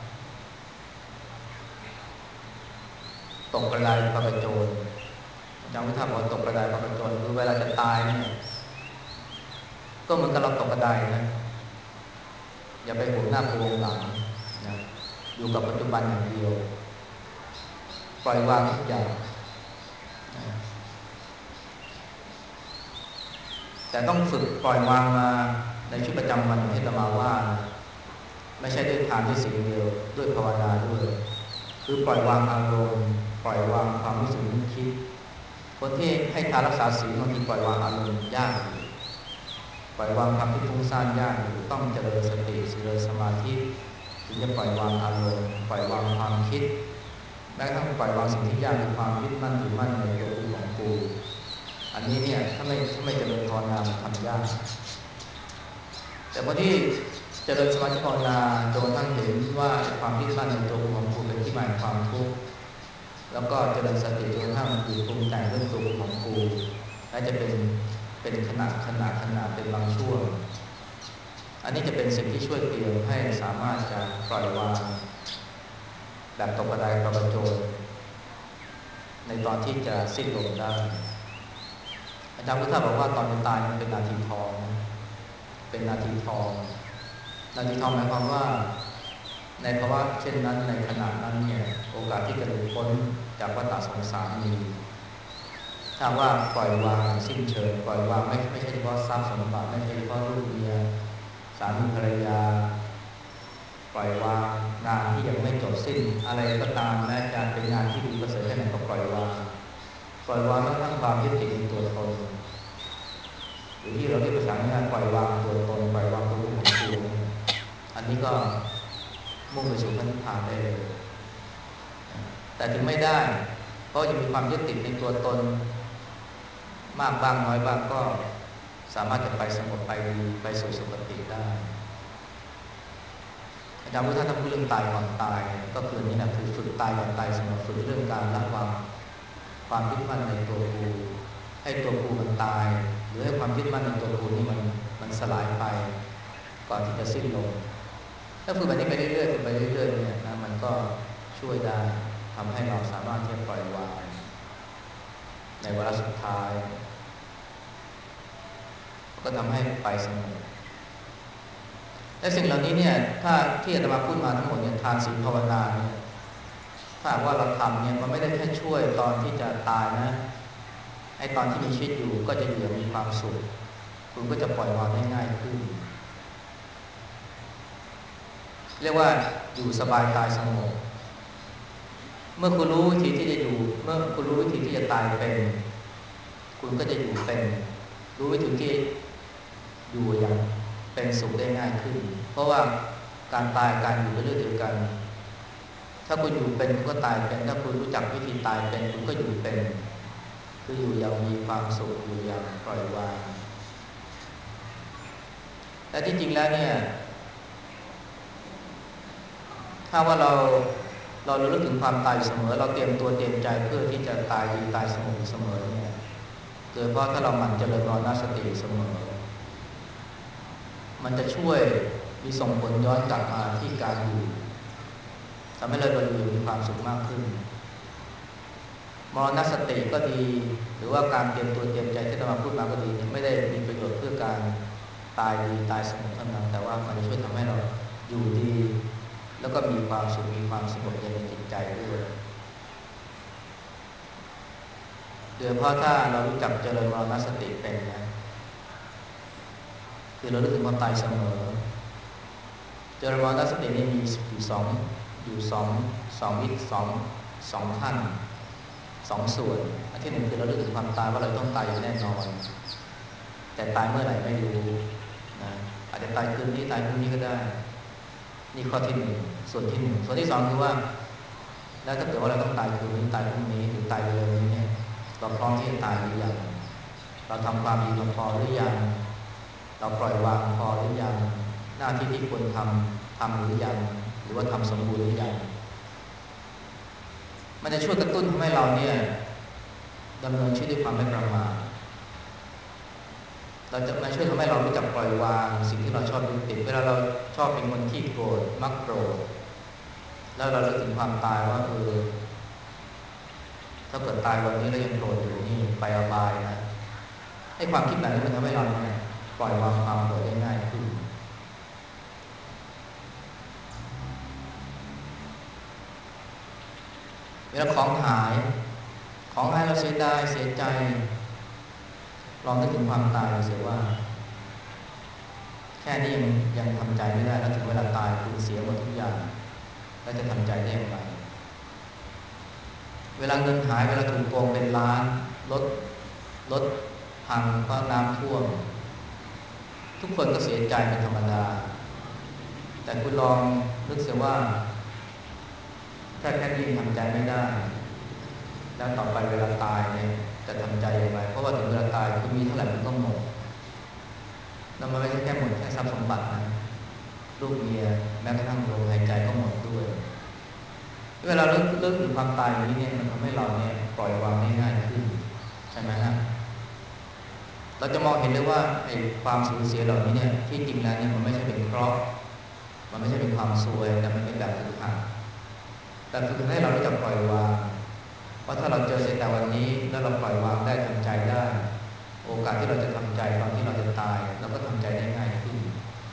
ตกกระไดปลากระโจนอาจารย์พุทธาบอกตกกระไดปลากระโจนคือเวลาจะตายเนี่ยก็เหมือนกับเราตกกระไดนะอย่าไปห่วงหน้าพวงหลังนะอยู่กับปัจจุบันอย่างเดียวปล่อยวางทุกอย่างนะแต่ต้องฝึกปล่อยวางมาในชีวิตประจำวันอย่างที่อาตมาว่านะไม่ใช่ด้วยทานด้วยสิ่งเดียวด้วยภาวนาด้วยคือปล่อยวางอารมณ์ปล่อยวางความรู้สึกนึกคิดคนที่ให้ทานรักษาศีลบางทีปล่อยวางอารมณ์ยากอยู่ปล่อยวางความคิดฟุ้งซ่านยากอยู่ต้องเจริญสติเจริญสมาธิถึงจะปล่อยวางอารมณ์ปล่อยวางความคิดแม้กระทั่งปล่อยวางสิ่งที่ยากคือความยึดมั่นถือมั่นในตัวกูของกูอันนี้เนี่ยถ้าไม่เจริญภาวนามันทำยากแต่คนที่เจริญสมาธิภาวนาจนกระทั่งเห็นว่าความยึดมั่นในตัวกูของกูเป็นที่มาของความทุกข์แล้วก็เจริญสติจนกระทั่งมันหยุดปรุงแต่งเรื่องตัวกูของกูและจะเป็นขณะเป็นบางช่วงอันนี้จะเป็นสิ่งที่ช่วยเตรียมให้สามารถจะปล่อยวางแบบตกกระไดพระประโจนในตอนที่จะสิ้นลมได้อาจารย์พุทธาบอกว่าตอนจะตายมันเป็นนาทีทองนะเป็นนาทีทองนาทีทองหมายความว่าในภาวะเช่นนั้นในขณะนั้นเนี่ยโอกาสที่จะหลุดพ้นจากวัฏสงสารมีถ้าว่าปล่อยวางอย่างสิ้นเชิงปล่อยวางไม่ใช่เฉพาะทรัพย์สมบัติไม่ใช่เฉพาะลูกเมียสามีภรรยาปล่อยวางงานที่ยังไม่จบสิ้นอะไรก็ตามแม้จะเป็นงานที่ดีประเสริฐแค่ไหนก็ปล่อยวางแม้กระทั่งความยึดติดในตัวตนหรือที่เราเรียกภาษาง่ายๆปล่อยวางตัวตนปล่อยวางตัวกูของกูเนี่ยอันนี้ก็มุ่งไปสู่พระนิพพานได้เลยแต่ถึงไม่ได้เพราะยังมีความยึดติดในตัวตนมากบ้างน้อยบ้างก็สามารถจะไปสงบไปดีไปสู่สุคติได้อาจารย์พุทธท่านพูดเรื่องตายก่อนตายก็คือนี่แหละคือฝึกตายก่อนตายเสมอฝึกเรื่องการละวางความยึดมั่นในตัวกูให้ตัวกูมันตายหรือให้ความยึดมั่นในตัวกูนี่มันสลายไปก่อนที่จะสิ้นลมถ้าฝึกแบบนี้ไปเรื่อยๆฝึกไปเรื่อยๆเนี่ยนะมันก็ช่วยได้ทำให้เราสามารถที่จะปล่อยวางในวาระสุดท้ายก็ทำให้ไปสงบและสิ่งเหล่านี้เนี่ยถ้าที่อาตมาพูดมาทั้งหมดเนี่ยทานศีลภาวนาเนี่ยถ้าว่าเราทำเนี่ยมันไม่ได้แค่ช่วยตอนที่จะตายนะไอ้ตอนที่มีชีวิตอยู่ก็จะอยู่อย่างมีความสุขคุณก็จะปล่อยวางได้ง่ายขึ้นเรียกว่าอยู่สบายตายสงบเมื่อคุณรู้วิธีที่จะอยู่เมื่อคุณรู้วิธีที่จะตายเป็นคุณก็จะอยู่เป็นรู้วิธีที่อยู่อย่างเป็นสุขได้ง่ายขึ้นเพราะว่าการตายการอยู่เป็นเรื่องเดียวกันถ้าคุณอยู่เป็นคุณก็ตายเป็นถ้าคุณรู้จักวิธีตายเป็นคุณก็อยู่เป็นคืออยู่อย่างมีความสุขอยู่อย่างปล่อยวางแต่ที่จริงแล้วเนี่ยถ้าว่าเราระลึกถึงความตายเสมอเราเตรียมตัวเตรียมใจเพื่อที่จะตายดีตายสงบอยู่เสมอเนี่ยโดยเฉพาะถ้าเราหมั่นเจริญมรณสติเสมอมันจะช่วยมีส่งผลย้อนกลับมาที่การอยู่ทำให้เราอยู่มีความสุขมากขึ้นมรณสติก็ดีหรือว่าการเตรียมตัวเตรียมใจที่เรามาพูดมาก็ดีเนี่ยไม่ได้มีประโยชน์เพื่อการตายดีตายสงบเท่านั้นแต่ว่ามันจะช่วยทำให้เราอยู่ดีแล้วก็มีความสุขมีความสงบเย็นในจิตใจด้วยโดยเฉพาะถ้าเรารู้จักเจริญมรณสติเป็นนะคือเรารู้ถึงความตายเสมอเจริญมรณสตินี่มีอยู่สองขั้นสองส่วนอันที่หนึ่งคือเรารู้ถึงความตายว่าเราต้องตายอย่างแน่นอนแต่ตายเมื่อไหร่ไม่รู้นะอาจจะตายคืนนี้ตายพรุ่งนี้ก็ได้นี่ข้อที่หนึ่งส่วนที่หนึ่งส่วนที่สองคือว่าแล้วถ้าเกิดว่าเราต้องตายคืนนี้ตายพรุ่งนี้หรือตายเร็วนี้เนี่ยเราพร้อมที่จะตายหรือยังเราทำความดีมาพอหรือยังเราปล่อยวางพอหรือยังหน้าที่ที่ควรทำหรือยังหรือว่าทำสมบูรณ์หรือยังมันจะช่วยกระตุ้นทำให้เราเนี่ยดำเนินชีวิตด้วยความไม่ประมาทเราจะมาช่วยทำให้เรารู้จักปล่อยวางสิ่งที่เราชอบยึดติดเวลาเราชอบเป็นคนขี้โกรธมักโกรธแล้วเราเลิกถึงความตายว่าถ้าเกิดตายวันนี้แล้วยังโกรธอยู่นี่ไปอบายนะให้ความคิดแบบนี้มันทำให้เราเนี่ยปล่อยวางความโกรธได้ง่ายขึ้นเวลาของหายเราเสียดายเสียใจลองนึกถึงความตายเสียว่าแค่นี้ยังทำใจไม่ได้แล้วถึงเวลาตายคุณเสียหมดทุกอย่างแล้วจะทำใจได้อย่างไรเวลาเงินหายเวลาถูกโกงเป็นล้านรถพังเพราะน้ำท่วมทุกคนก็เสียใจเป็นธรรมดาแต่คุณลองนึกเสียว่าถ้าแค่นี้ทำใจไม่ได้แล้วต่อไปเวลาตายเนี่ยจะทำใจอย่างไรเพราะว่าถึงเวลาตายคุณมีเท่าไหร่คุณก็หมดแล้วมันไม่ใช่แค่หมดแค่ทรัพย์สมบัตินะลูกเมียแม้กระทั่งลมหายใจก็หมดด้วยเวลาเลิกถึงความตายอย่างนี้เนี่ยมันทำให้เราเนี่ยปล่อยวางได้ง่ายขึ้นใช่ไหมฮะเราจะมองเห็นเลยว่าไอ้ความสูญเสียเหล่านี้เนี่ยที่จริงแล้วเนี่ยมันไม่ใช่เป็นเคราะห์มันไม่ใช่เป็นความซวยแต่มันเป็นแบบฝึกหัดแต่ฝึกให้เรารู้จักปล่อยวางเพราะถ้าเราเจอเสียแต่วันนี้แล้วเราปล่อยวางได้ทำใจได้โอกาสที่เราจะทำใจตอนที่เราจะตายเราก็ทำใจได้ง่ายขึ้น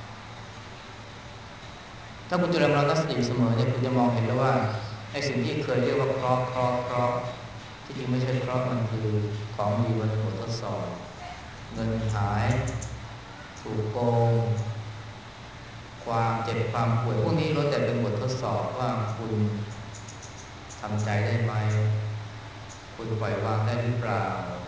ถ้าคุณจะเริ่มเราตั้งสติเสมอเนี่ยคุณจะมองเห็นแล้วว่าไอ้สิ่งที่เคยเรียกว่าเคราะห์ที่จริงไม่ใช่เคราะห์มันคือของดีบนบททดสอบเงินหายถูกโกงความเจ็บความป่วยพวกนี้ล้วนแต่เป็นบททดสอบว่าคุณทำใจได้ไหมคุณปล่อยวางได้หรือเปล่า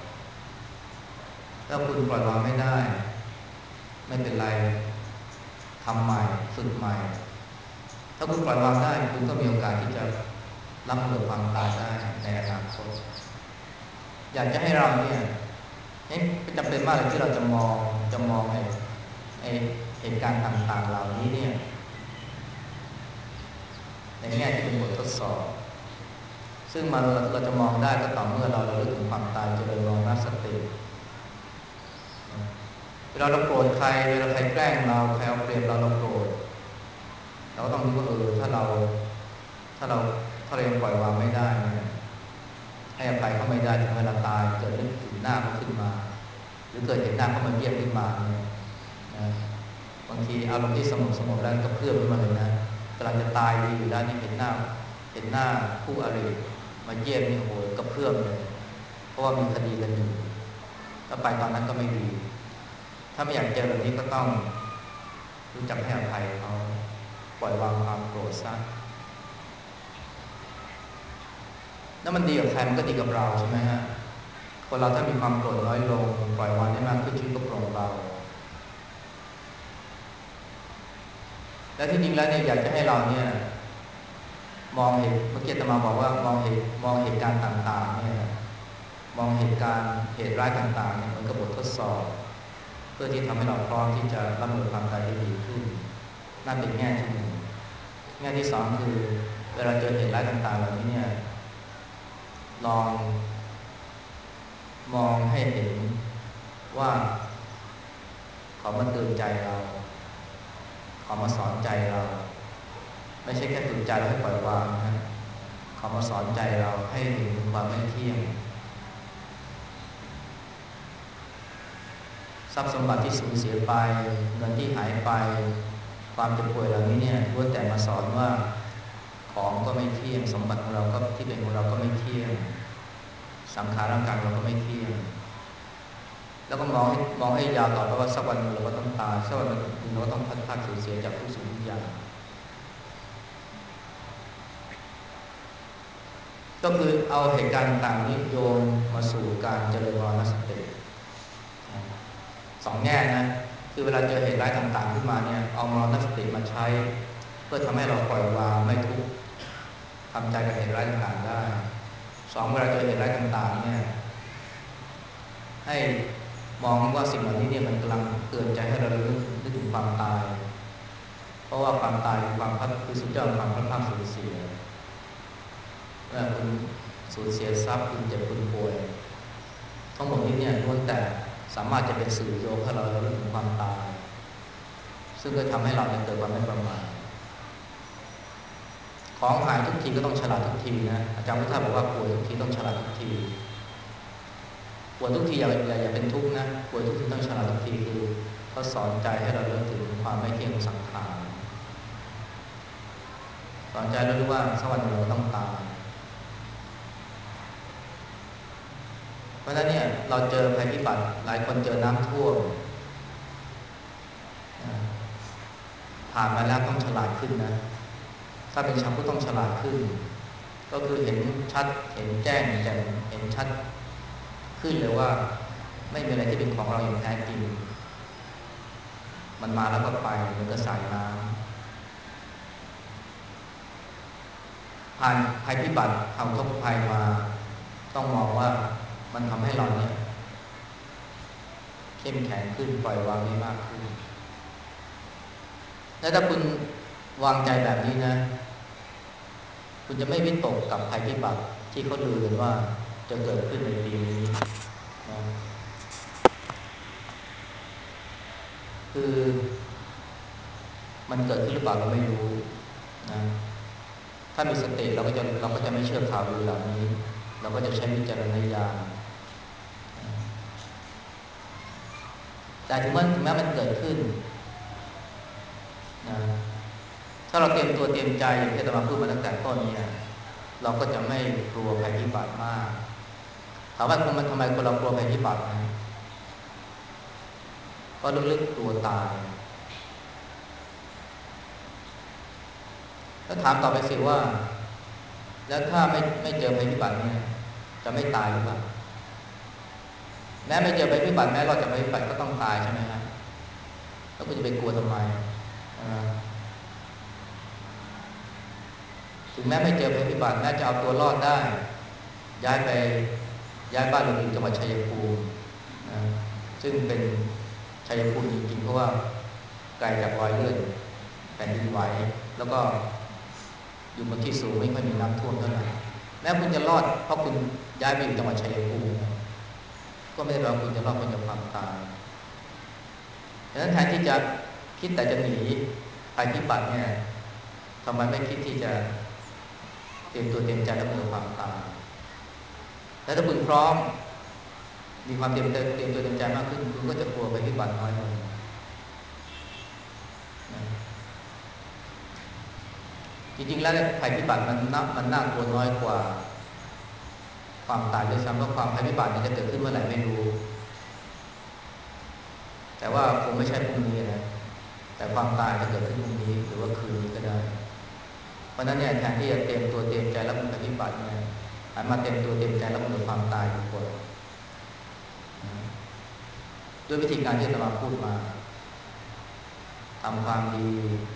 ถ้าคุณปล่อยวางไม่ได้ไม่เป็นไรทำใหม่ฝึกใหม่ถ้าคุณปล่อยวางได้คุณก็มีโอกาสที่จะรับมือความตายได้ในอนาคตอยากจะให้เราเนี่ยจำเป็นมากเลยที่เราจะมองไอ้เหตุการณ์ต่างๆเหล่านี้เนี่ยในแง่ที่เป็นบททดสอบซึ่งเราจะมองได้ก็ต่อเมื่อเราระลึกถึงความตายเจริญมรณสติเวลาเราโกรธใครเวลาใครแกล้งเราใครเอาเปรียบเราโกรธเราก็ต้องรู้ว่าถ้าเราถ้าเรายังปล่อยวางไม่ได้เนี่ยให้อภัยเขาไม่ได้ถึงเวลาตายเกิดนึกถึงหน้าเขาขึ้นมาหรือเกิดเห็นหน้าเขามาเยี่ยมขึ้นมาเนี่ยนะบางทีอารมณ์ที่สงบแล้วก็เพื่อมขึ้นมาเลยนะกำลังจะตายดีอยู่แล้วนี่เห็นหน้าคู่อริมาเยี่ยมนี่โอ้โหกระเพื่อมเลยเพราะว่ามีคดีกันอยู่ถ้าไปตอนนั้นก็ไม่ดีถ้าไม่อยากเจอแบบนี้ก็ต้องรู้จักให้อภัยเขาปล่อยวางความโกรธซะแล้วมันดีกับใครมันก็ดีกับเราใช่ไหมฮะคนเราถ้ามีความโกรธน้อยลงปล่อยวางได้มากขึ้นชีวิตก็โปร่งเบาและที่จริงแล้วเนี่ยอยากจะให้เราเนี่ยมองเห็นเมื่อกี้อาตมาบอกว่ามองเหตุการณ์ต่างๆเนี่ยมองเหตุร้ายต่างๆเนี่ยเหมือนกับบททดสอบเพื่อที่ทำให้เราพร้อมที่จะรับมือความตายได้ดีขึ้นนั่นเป็นแง่ที่หนึ่งแง่ที่สองคือเวลาเจอเหตุร้ายต่างๆเหล่านี้เนี่ยลองมองให้เห็นว่าเขามาเตือนใจเราเขามาสอนใจเราไม่ใช่แค่ฝึกใจเราให้ปล่อยวางนะเขามาสอนใจเราให้เห็นถึงความไม่เที่ยงทรัพย์สมบัติที่สูญเสียไปเงินที่หายไปความเจ็บป่วยเหล่านี้เนี่ยล้วนแต่มาสอนว่าของก็ไม่เที่ยงสมบัติของเราก็ที่เป็นของเราก็ไม่เที่ยงสังขารร่างกายเราก็ไม่เที่ยงแล้วก็มองให้ยาวต่อไปว่าสักวันเราก็ต้องตายสักวันเราก็ต้องพัดพรากสูญเสียจากทุกสิ่งทุกอย่างก็คือเอาเหตุการณ์ต่างๆนี้โยนมาสู่การเจริญมรณสติสองแง่นะคือเวลาเจอเหตุร้ายต่างๆขึ้นมาเนี่ยเอามรณสติมาใช้เพื่อทำให้เราปล่อยวางไม่ทุกข์ทำใจกับเหตุร้ายต่างๆได้สองเวลาเจอเหตุร้ายต่างๆเนี่ยให้มองว่าสิ่งเหล่านี้เนี่ยมันกำลังเตือนใจให้เรานึกถึงความตายเพราะว่าความตายคือสุดยอดความพลาดพลาดสูญเสียเมื่อคุณสูญเสียทรัพย์คุณเจ็บคุณป่วยทั้งหมดนี้เนี่ยล้วนแต่สามารถจะเป็นสื่อโยงให้เราเรื่องถึงความตายซึ่งก็ทำให้เราเกิดความไม่ประมาทของหายทุกทีก็ต้องฉลาดทุกทีนะอาจารย์พุทธาบอกว่าป่วยทุกทีต้องฉลาดทุกทีป่วยทุกทีอย่าเป็นทุกข์นะป่วยทุกทีต้องฉลาดทุกทีคือเขาสอนใจให้เราเริ่มถึงความไม่เที่ยงของสังขารสอนใจเรารู้ว่าสักวันหนึ่งเราต้องตายเพราะฉะนั้นเนี่ยเราเจอภัยพิบัติหลายคนเจอน้ำท่วมผ่านมาแล้วต้องฉลาดขึ้นนะถ้าเป็นชาวพุทธต้องฉลาดขึ้นก็คือเห็นชัดเห็นแจ้งแจ่มเห็นชัดขึ้นเลยว่าไม่มีอะไรที่เป็นของเราอย่างแท้จริงมันมาแล้วก็ไปเหมือนกับสายน้ำผ่านภัยพิบัติทางทุกภัยมาต้องมองว่ามันทำให้เราเนี่ยเข้มแข็งขึ้นปล่อยวางได้มากขึ้นและถ้าคุณวางใจแบบนี้นะคุณจะไม่วิตกกับภัยพิบัติที่เขาลือกันว่าจะเกิดขึ้นในปีนี้นะคือมันเกิดขึ้นหรือเปล่าเราไม่รู้นะถ้ามีสติเราก็จะไม่เชื่อข่าวลือเหล่านี้เราก็จะใช้วิจารณญาณแต่ถึงแม้มันเกิดขึ้นนะถ้าเราเตรียมตัวเตรียมใจอย่างที่อาตมาพูดมาตั้งแต่ต้นเนี่ยเราก็จะไม่กลัวภัยพิบัติมากถามว่าทำไมคนเรากลัวภัยพิบัตินะเพราะลึกๆกลัวตายแล้วถามต่อไปสิว่าแล้วถ้าไม่เจอภัยพิบัติเนี่ยจะไม่ตายหรือเปล่าแม้ไม่เจอภัยพิบัติแม้เราจะภัยพิบัติก็ต้องตายใช่ไหมฮะแล้วคุณจะไปกลัวทำไมนะถึงแม้ไม่เจอภัยพิบัติแม้จะเอาตัวรอดได้ไปย้ายบ้านเราอยู่จังหวัดชัยภูมินะซึ่งเป็นชัยภูมิจริงๆเพราะว่าไกลจากรอยเลื่อนแผ่นดินไหวแล้วก็อยู่บนที่สูงไม่ค่อยมีน้ำท่วมเท่าไหร่แม้คุณจะรอดเพราะคุณย้ายไปอยู่จังหวัดชัยภูมิก็ไม่ได้แปลว่าคุณจะรอดพ้นจากความตายดังนั้นแทนที่จะคิดแต่จะหนีภัยพิบัติเนี่ยทำไมไม่คิดที่จะเตรียมตัวเตรียมใจรับมือความตายและถ้าคุณพร้อมมีความเตรียมตัวเตรียมใจมากขึ้นคุณก็จะกลัวภัยพิบัติน้อยลงจริงๆแล้วภัยพิบัติมันน่ากลัวน้อยกว่าความตายด้วยซ้ำเพราะความภัยพิบัติจะเกิดขึ้นเมื่อไหร่ไม่รู้แต่ว่าคงไม่ใช่พรุ่งนี้นะแต่ความตายจะเกิดขึ้นพรุ่งนี้หรือว่าคืนนี้ก็ได้เพราะนั้นเนี่ยแทนที่จะเตรียมตัวเตรียมใจรับมือภัยพิบัติเนี่ยหันมาเตรียมตัวเตรียมใจรับมือความตายดีกว่าด้วยวิธีการที่อาตมาพูดมาทำความดี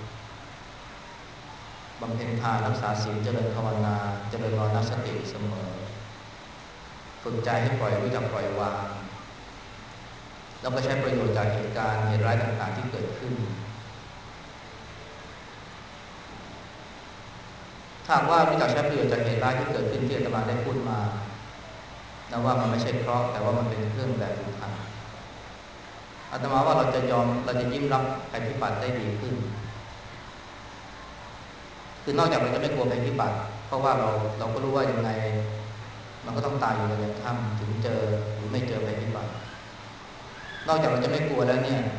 บำเพ็ญทานรักษาศีลเจริญภาวนาเจริญมรณสติเสมอฝึกใจให้ปล่อยรู้จักปล่อยวางแล้วก็ใช้ประโยชน์จากเหตุการณ์เหตุร้ายต่างๆที่เกิดขึ้นถ้าว่ารู้จักใช้ประโยชน์จากเหตุร้ายที่เกิดขึ้นที่อาตมาได้พูดมานะว่ามันไม่ใช่เคราะห์แต่ว่ามันเป็นเครื่องแบบฝึกหัดอาตมาว่าเราจะยิ้มรับภัยพิบัติได้ดีขึ้นคือนอกจากเราจะไม่กลัวภัยพิบัติเพราะว่าเราก็รู้ว่ายังไงมันก็ต้องตายอยู่ในถ้ำถึงเจอหรือไม่เจอภัยพิบัตินอกจากเราจะไม่กลัวแล้วเนี่ย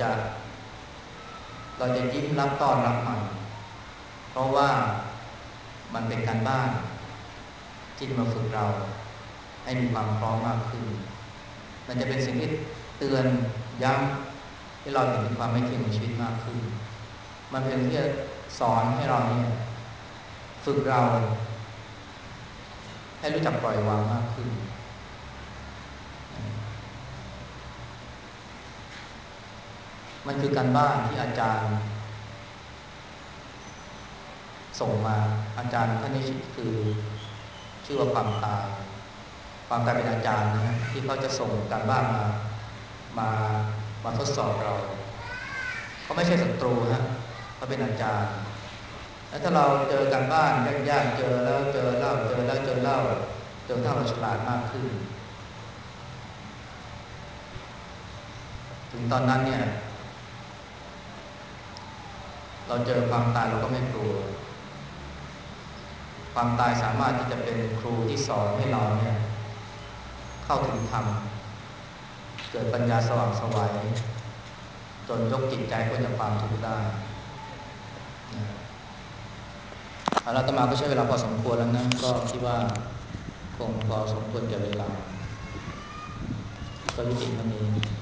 เราจะยิ้มรับต้อนรับมันเพราะว่ามันเป็นการบ้านที่จะมาฝึกเราให้มีความพร้อมมากขึ้นมันจะเป็นสิ่งที่เตือนย้ำให้เราเห็นถึงความไม่เที่ยงของชีวิตมากขึ้นมันเป็นที่จะสอนให้เราเนี่ยฝึกเราให้รู้จักปล่อยวางมากขึ้นมันคือการบ้านที่อาจารย์ส่งมาอาจารย์ท่านนี้คือชื่อว่าความตายเป็นอาจารย์นะที่เขาจะส่งการบ้านมามาทดสอบเราเขาไม่ใช่ศัตรูฮะเขาเป็นอาจารย์แล้วถ้าเราเจอการบ้านยากๆเจอแล้วเจอเล่าเจอแล้วเจอเล่าจนถ้าเราฉลาดมากขึ้นถึงตอนนั้นเนี่ยเราเจอความตายเราก็ไม่กลัวความตายสามารถที่จะเป็นครูที่สอนให้เราเนี่ยเข้าถึงธรรมเกิดปัญญาสว่างไสวจนยกจิตใจพ้นจากความทุกข์ได้อาตมาก็ใช้เวลาพอสมควรแล้วนะก็คิดว่าคงพอสมควรแก่เวลาก็ยุติเท่านี้